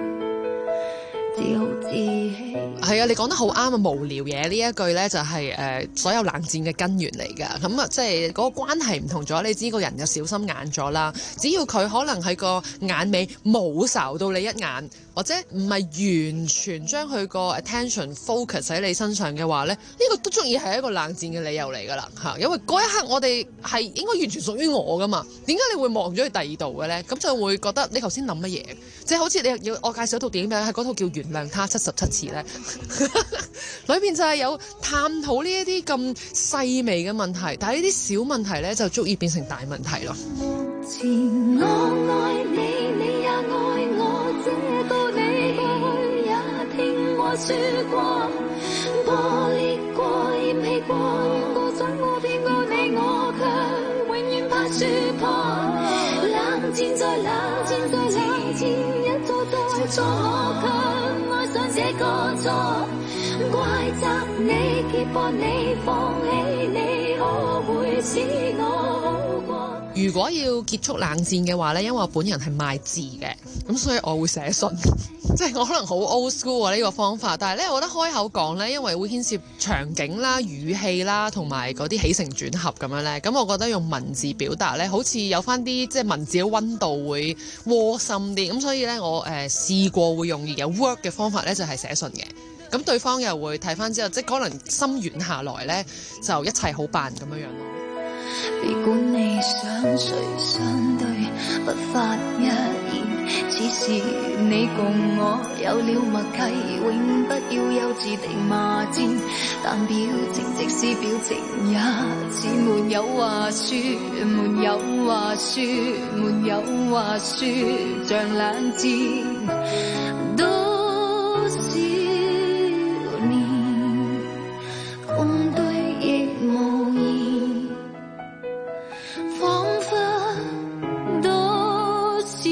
係啊，你講得好啱啊！無聊嘢呢一句呢，就係、是、誒、呃、所有冷戰嘅根源嚟㗎。咁啊，即係嗰個關係唔同咗，你知個人就小心眼咗啦。只要佢可能喺個眼尾冇睄到你一眼，或者唔係完全將佢個 attention focus 喺你身上嘅話呢，呢、這個都足以係一個冷戰嘅理由嚟㗎啦嚇。因為嗰一刻我哋係應該完全屬於我㗎嘛，點解你會望咗去第二度嘅呢？咁就會覺得你頭先諗乜嘢？即係好似你要我介紹一套電影俾你，係嗰套叫《原諒他七十七次》呢。裏邊就係有探討呢一啲咁細微嘅問題，但係呢啲小問題呢，就足以變成大問題咯。 前我愛你，你也愛我，這個你過去也聽我說過，破裂過，厭棄過，怨過，想過，騙過你，我卻永遠怕說破。冷戰再冷戰再冷戰，一錯再錯，我卻愛上這個錯。怪責你，揭破你，放棄你，可會使我好過？ 如果要結束冷戰嘅話呢，因為我本人係賣字嘅，咁所以我會寫信，即係我可能好 old school 啊呢個方法，但係呢，我覺得開口講呢，因為會牽涉場景啦、語氣啦，同埋嗰啲起承轉合咁樣呢。咁我覺得用文字表達呢，好似有翻啲即係文字嘅溫度會窩心啲，咁所以呢，我誒、呃、試過會用有 work 嘅方法呢，就係、是、寫信嘅。咁對方又會睇翻之後，即係可能心軟下來呢，就一切好辦咁樣樣咯。 別管你想誰相對，不發一言，此時你共我有了默契，永不要幼稚地罵戰，但表情即使表情也似沒有話說，沒有話說，沒有話說，像冷戰多少年，共對亦無言，彷彿多少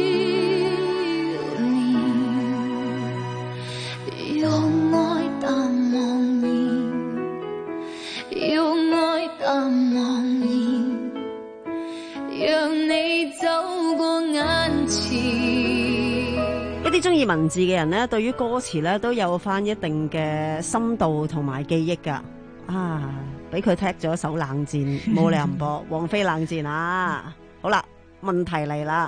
年，用愛淡忘言，用愛淡忘言，讓你走過眼前。 一啲中意文字嘅人呢，對於歌詞呢都有翻一定嘅深度同埋記憶噶。啊，俾佢踢咗首冷戰，冇理由唔播王菲冷戰啊！好啦，問題嚟啦，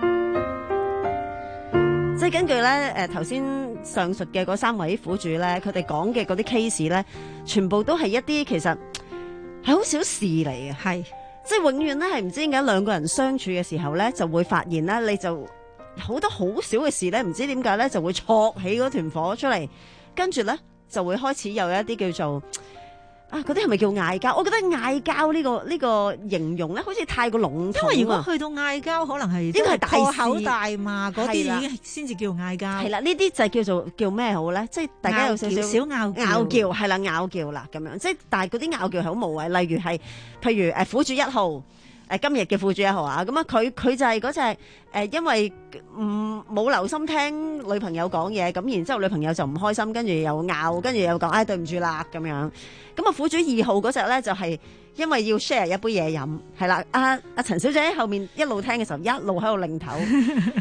即係根據咧誒頭先上述嘅嗰三位苦主咧，佢哋講嘅嗰啲 case 咧，全部都係一啲其實係好小事嚟嘅，係即係永遠咧係唔知點解兩個人相處嘅時候咧，就會發現咧你就。好多好少嘅事咧，唔知點解咧就會戳起嗰團火出嚟，跟住咧就會開始有一啲叫做啊嗰啲係咪叫嗌交？我覺得嗌交呢個呢、呢個形容咧，好似太過籠統。因為如果去到嗌交，可能係呢個係破口大罵嗰啲已經先至叫嗌交。係啦，呢啲就叫做叫咩好咧？即係大家有少少少拗拗撬，係啦拗撬啦咁樣。即係但係嗰啲拗撬係好無謂，例如係譬如誒苦主一號。誒今日嘅苦主一號啊，咁啊佢佢就係嗰隻誒，因為唔冇留心聽女朋友講嘢，咁然之後女朋友就唔開心，跟住又拗，跟住又講唉對唔住啦咁樣。咁啊苦主二號嗰隻咧就係因為要 share 一杯嘢飲，係啦，阿阿陳小姐喺後面一路聽嘅時候，一路喺度擰頭，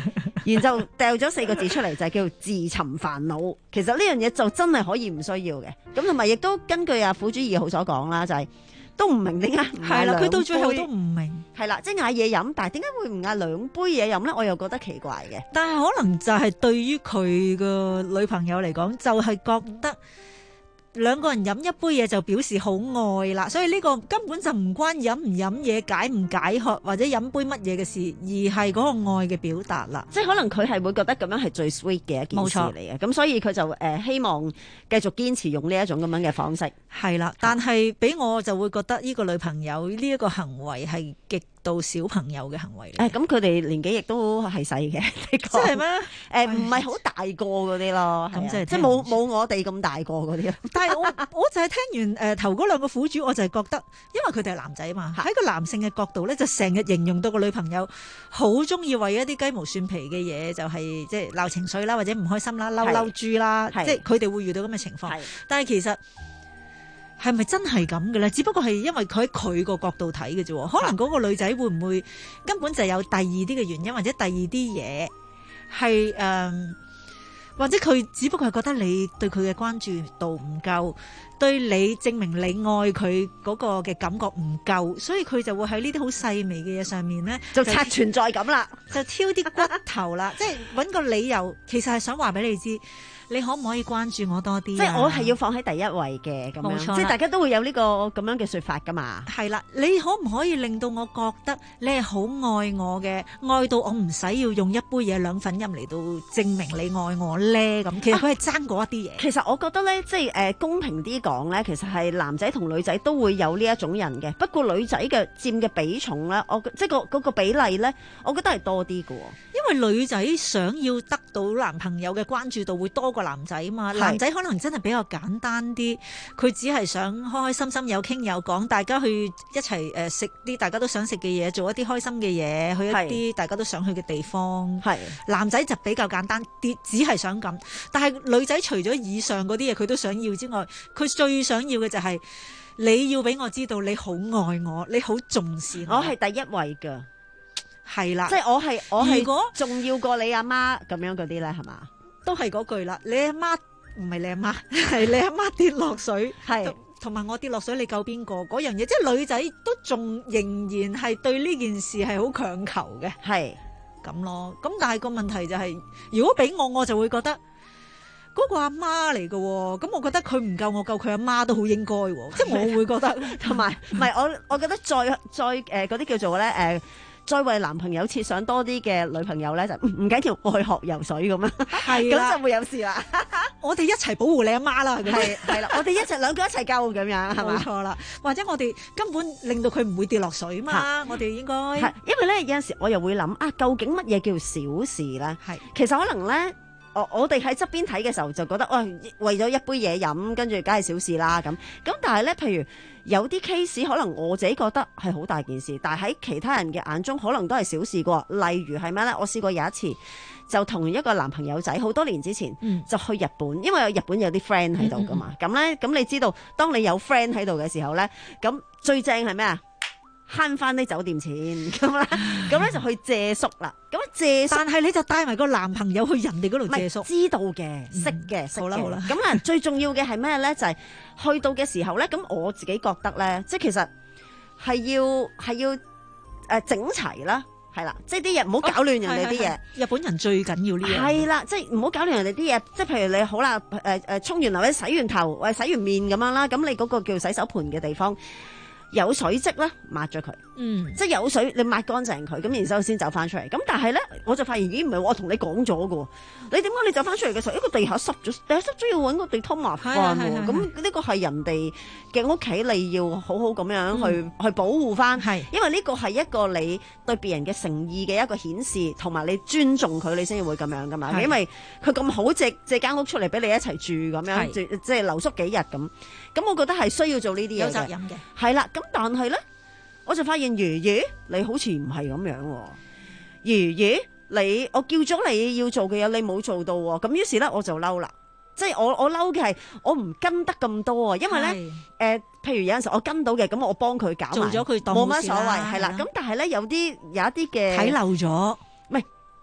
然就掉咗四個字出嚟，就係叫自尋煩惱。其實呢樣嘢就真係可以唔需要嘅。咁同埋亦都根據阿苦主二號所講啦，就係、是、都唔明點解唔嗌兩杯。 係啦，佢到最後都唔明。 係啦，即係嗌嘢飲，但係點解會唔嗌兩杯嘢飲咧？我又覺得奇怪嘅。 但係可能就係對於佢個女朋友嚟講，就係、是、覺得。兩個人飲一杯嘢就表示好愛啦，所以呢個根本就唔關飲唔飲嘢解唔解渴或者飲杯乜嘢嘅事，而係嗰個愛嘅表達啦。 即係可能佢係會覺得咁樣係最 sweet 嘅一件事嚟嘅，咁所以佢就誒、呃、希望繼續堅持用呢一種咁樣嘅方式。 係啦，但係俾我就會覺得呢個女朋友呢一個行為係極到小朋友嘅行為嚟。 誒咁佢哋年紀亦都係細嘅，即係咩？ 誒唔係好大個嗰啲咯， 咁即係即係冇冇我哋咁大個嗰啲。 但係我我就係聽完誒、呃、頭嗰兩個苦主，我就係覺得，因為佢哋係男仔嘛，喺個男性嘅角度咧，就成日形容到個女朋友好中意為一啲雞毛蒜皮嘅嘢，就係即係鬧情緒啦，或者唔開心啦，嬲嬲豬啦，即係佢哋會遇到咁嘅情況。但係其實係咪真係咁嘅咧？只不過係因為佢喺佢個角度睇嘅啫，可能嗰個女仔會唔會根本就有第二啲嘅原因，或者第二啲嘢係誒，或者佢只不過係覺得你對佢嘅關注度唔夠，對你證明你愛佢嗰個嘅感覺唔夠，所以佢就會喺呢啲好細微嘅嘢上面咧， 就刷存在感啦， 就挑啲骨頭啦，即係揾個理由，其實係想話俾你知。你可唔可以關注我多啲、啊？ 即係我係要放喺第一位嘅咁樣，即係大家都會有呢、這個咁樣嘅說法噶嘛。 係啦，你可唔可以令到我覺得你係好愛我嘅，愛到我唔使要用一杯嘢兩粉飲嚟到證明你愛我咧？咁其實佢係爭嗰一啲嘢。 其實我覺得咧，即係誒、呃、公平啲講咧，其實係男仔同女仔都會有呢一種人嘅。不過女仔嘅佔嘅比重咧，我即係個嗰個比例咧，我覺得係多啲嘅。 因為女仔想要得到男朋友嘅關注度會多個男仔嘛，男仔可能真係比較簡單啲，佢只係想開開心心有傾有講，大家去一齊誒食啲大家都想食嘅嘢，做一啲開心嘅嘢，去一啲大家都想去嘅地方。係男仔就比較簡單啲，只係想咁。但係女仔除咗以上嗰啲嘢佢都想要之外，佢最想要嘅就係你要俾我知道你好愛我，你好重視我， 我係第一位㗎。 係啦， 即係我係我係如果重要過你阿媽咁樣嗰啲咧，係嘛？ 都係嗰句啦，你阿媽唔係你阿媽，係你阿媽跌落水，係同埋我跌落水，你救邊個？嗰樣嘢，即係女仔都仲仍然係對呢件事係好強求嘅， 係咁咯。咁但係個問題就係、是，如果俾我，我就會覺得嗰、嗰個阿媽嚟嘅，咁我覺得佢唔救我救佢阿媽都好應該，即係我會覺得。 同埋唔係我，我覺得再再誒嗰啲叫做咧誒。呃再為男朋友設想多啲嘅女朋友咧，就唔唔緊要，我去學游水咁樣，係咁就會有事啦。 我哋一齊保護你阿媽啦， 係係啦，我哋一齊兩個一齊救咁樣，係嘛？ 冇錯啦，或者我哋根本令到佢唔會跌落水嘛。我哋應該係，因為咧有陣時我又會諗啊，究竟乜嘢叫小事咧？係其實可能咧。我我哋喺側邊睇嘅時候就覺得，哇、哎！為咗一杯嘢飲，跟住梗係小事啦咁。咁但係咧，譬如有啲 case 可能我自己覺得係好大件事，但係喺其他人嘅眼中可能都係小事㗎。例如係咩咧？我試過有一次就同一個男朋友仔好多年之前、嗯、就去日本，因為日本有啲 friend 喺度㗎嘛。咁咧咁你知道，當你有 friend 喺度嘅時候咧，咁最正係咩啊？慳翻啲酒店錢咁啦，咁咧就去借宿啦。咁借宿， 但係你就帶埋個男朋友去人哋嗰度借宿， 知道嘅，識嘅，識嘅。 好啦好啦。 咁啊，最重要嘅係咩咧？就係、是、去到嘅時候咧，咁我自己覺得咧，即係其實係要係要誒、呃、整齊啦，係啦，即係啲嘢唔好搞亂人哋啲嘢。 日本人最緊要呢樣。 係啦，即係唔好搞亂人哋啲嘢。即係譬如你好啦，誒、呃、誒，沖完涼或者洗完頭或者洗完面咁樣啦，咁你嗰個叫洗手盆嘅地方。有水漬咧，抹咗佢，嗯，即係有水，你抹乾淨佢，咁然之後先走翻出嚟。咁但係咧，我就發現咦，唔係我同你講咗㗎，你點解你走翻出嚟嘅時候，一個地下濕咗，地下濕咗要揾個地拖麻煩喎。咁呢個係人哋嘅屋企，你要好好咁樣去、嗯、去保護翻，係，因為呢個係一個你對別人嘅誠意嘅一個顯示，同埋你尊重佢，你先至會咁樣噶嘛。因為佢咁好借借間屋出嚟俾你一齊住咁樣，即係、就是、留宿幾日咁。咁我覺得係需要做呢啲嘢嘅，有責任嘅，係啦。咁但係咧，我就發現如如你好似唔係咁樣，如如你我叫咗你要做嘅嘢，你冇做到，咁於是咧我就嬲啦。即係我我嬲嘅係我唔跟得咁多啊，因為咧誒、呃，譬如有陣時我跟到嘅，咁我幫佢搞埋，做咗佢當冇乜所謂，係啦。咁但係咧有啲有一啲嘅睇漏咗， 唔係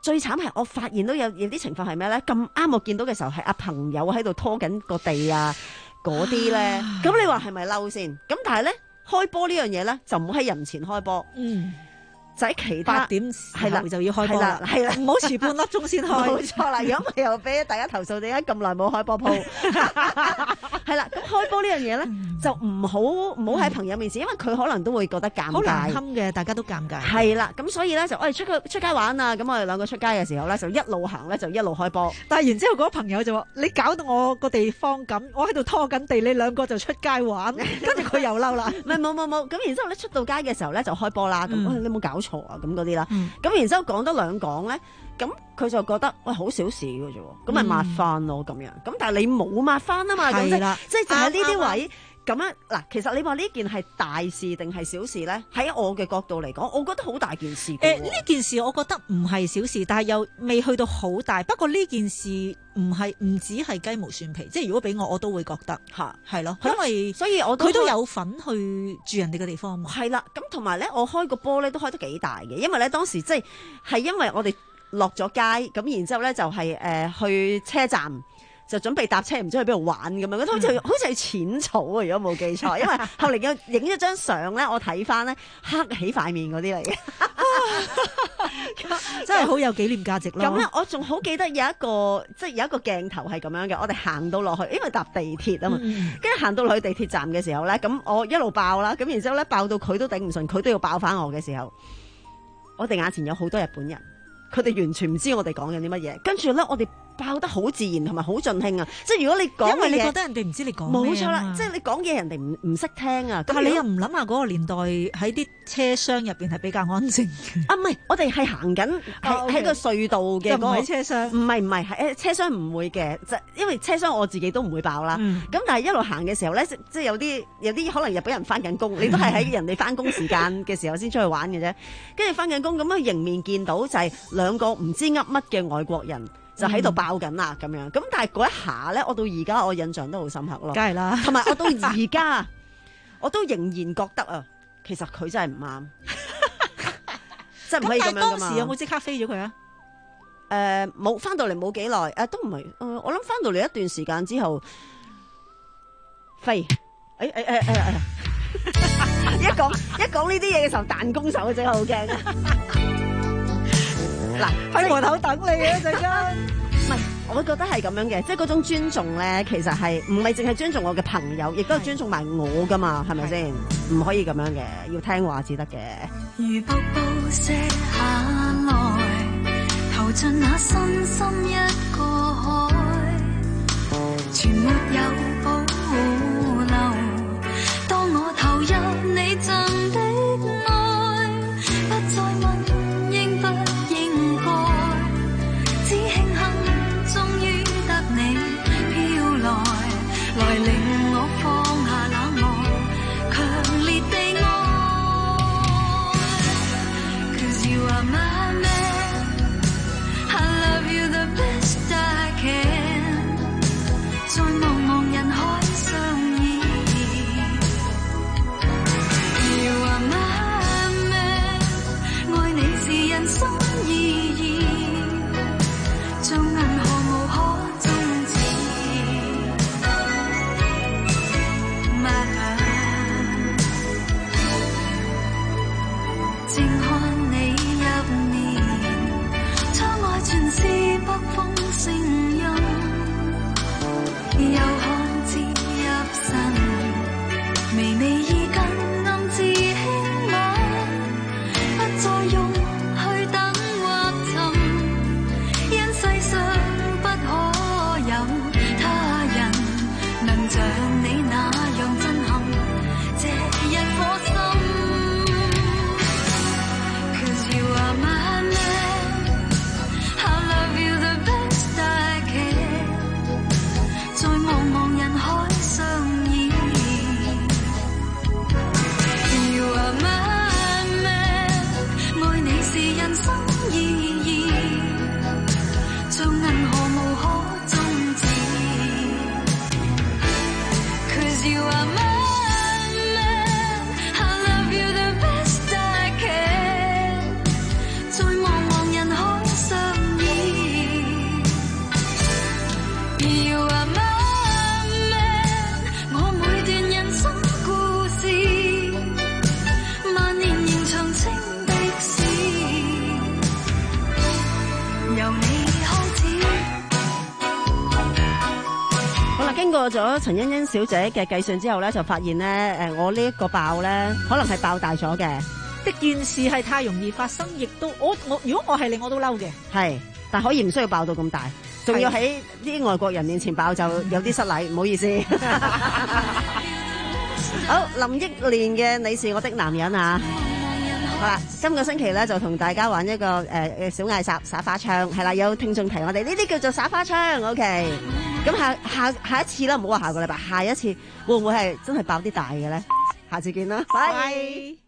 最慘係我發現到有有啲情況係咩咧？咁啱我見到嘅時候係阿朋友喺度拖緊個地啊嗰啲咧，咁、啊、你話係咪嬲先？咁但係咧開波呢樣嘢咧就唔好喺人前開波。嗯。就喺其他八點係啦就要開波啦， 係啦， 唔好遲半粒鐘先開。 冇錯啦，如果唔係又俾大家投訴點解咁耐冇開波鋪。係啦，咁開波呢樣嘢咧就唔好唔好喺朋友面前，因為佢可能都會覺得尷尬。 好難堪嘅，大家都尷尬。 係啦，咁所以咧就我哋出去出街玩啊，咁我哋兩個出街嘅時候咧就一路行咧就一路開波。 但係然之後嗰個朋友就話：你搞到我個地方咁，我喺度拖緊地，你兩個就出街玩，跟住佢又嬲啦。 唔係冇冇冇，咁然之後咧出到街嘅時候咧就開波啦。咁、嗯、你冇搞錯啊？咁嗰啲啦。咁、嗯、然之後講多兩講咧，咁佢就覺得喂好小事嘅啫，咁咪抹翻咯咁樣。咁但係你冇抹翻啊嘛，係啦，即係就喺呢啲位咁樣嗱。其實你話呢件係大事定係小事咧？喺我嘅角度嚟講，我覺得好大件事。 誒呢、呃、件事我覺得唔係小事，但係又未去到好大。不過呢件事唔係唔止係雞毛蒜皮，即係如果俾我，我都會覺得嚇係咯，因為所以我佢都有份去住人哋嘅地方嘛。 係啦，咁同埋咧，我開個波咧都開得幾大嘅，因為咧當時即係係因為我哋落咗街，咁然之後咧就係、是、誒、呃、去車站。就準備搭車，唔知去邊度玩咁樣，好似、嗯、好似係淺草啊！如果冇記錯，因為後嚟有影咗張相咧，我睇翻咧黑起塊面嗰啲嚟嘅， 真係好有紀念價值咯。 咁咧，我仲好記得有一個即係有一個鏡頭係咁樣嘅，我哋行到落去，因為搭地鐵啊嘛，跟住行到落去地鐵站嘅時候咧，咁我一路爆啦，咁然之後咧爆到佢都頂唔順，佢都要爆翻我嘅時候，我哋眼前有好多日本人，佢哋完全唔知我哋講緊啲乜嘢，跟住咧我哋。爆得好自然同埋好盡興啊！即係如果你講， 因為你覺得人哋唔知你講咩， 冇錯啦，即係你講嘢人哋唔唔識聽啊！ 但係你又唔諗下嗰個年代喺啲車廂入邊係比較安靜嘅啊？唔係，我哋係行緊喺喺個隧道嘅嗰個， 唔係車廂， 唔係唔係係車廂唔會嘅，就因為車廂我自己都唔會爆啦。咁、嗯、但係一路行嘅時候咧，即係有啲有啲可能日本人翻緊工，你都係喺人哋翻工時間嘅時候先出去玩嘅啫。跟住翻緊工咁樣迎面見到就係兩個唔知噏乜嘅外國人。就喺度爆緊啦咁樣，咁但係嗰一下咧，我到而家我印象都好深刻咯。 梗係啦， 同埋我到而家，我都仍然覺得啊，其實佢真係唔啱，真係唔可以咁樣噶嘛。 當時有冇即刻飛咗佢啊？ 誒、呃，冇翻到嚟冇幾耐，誒、呃、都唔係，誒、呃、我諗翻到嚟一段時間之後飛，誒誒誒誒誒，一講一講呢啲嘢嘅時候彈弓手真係好驚啊！嗱， 喺門口等你嘅一陣間， 唔係，我覺得係咁樣嘅，即係嗰種尊重咧，其實係唔係淨係尊重我嘅朋友，亦都係尊重埋我噶嘛，係咪先？唔可以咁樣嘅，要聽話至得嘅。 如瀑布瀉下來，投進那深深一個海，全沒有保留。當我投入你贈的愛，不再問應不應該，只慶幸終於得你飄來，來令我放下冷漠，強烈地愛。Cause you are my man, I love you the best I can。在夢過咗陳欣欣小姐嘅計算之後咧，就發現咧，誒，我呢一個爆咧，可能係爆大咗嘅。 的件事係太容易發生，亦都我我如果我係你，我都嬲嘅。 係，但可以唔需要爆到咁大，仲要喺啲外國人面前爆就有啲失禮，唔好意思。好，林憶蓮嘅你是我的男人啊！好啦，今個星期咧就同大家玩一個誒誒、呃、小嗌撒撒花槍，係啦，有聽眾提我哋呢啲叫做撒花槍 ，OK。咁下下下一次啦，唔好話下個禮拜，下一次會唔會係真係爆啲大嘅咧？下次見啦，拜。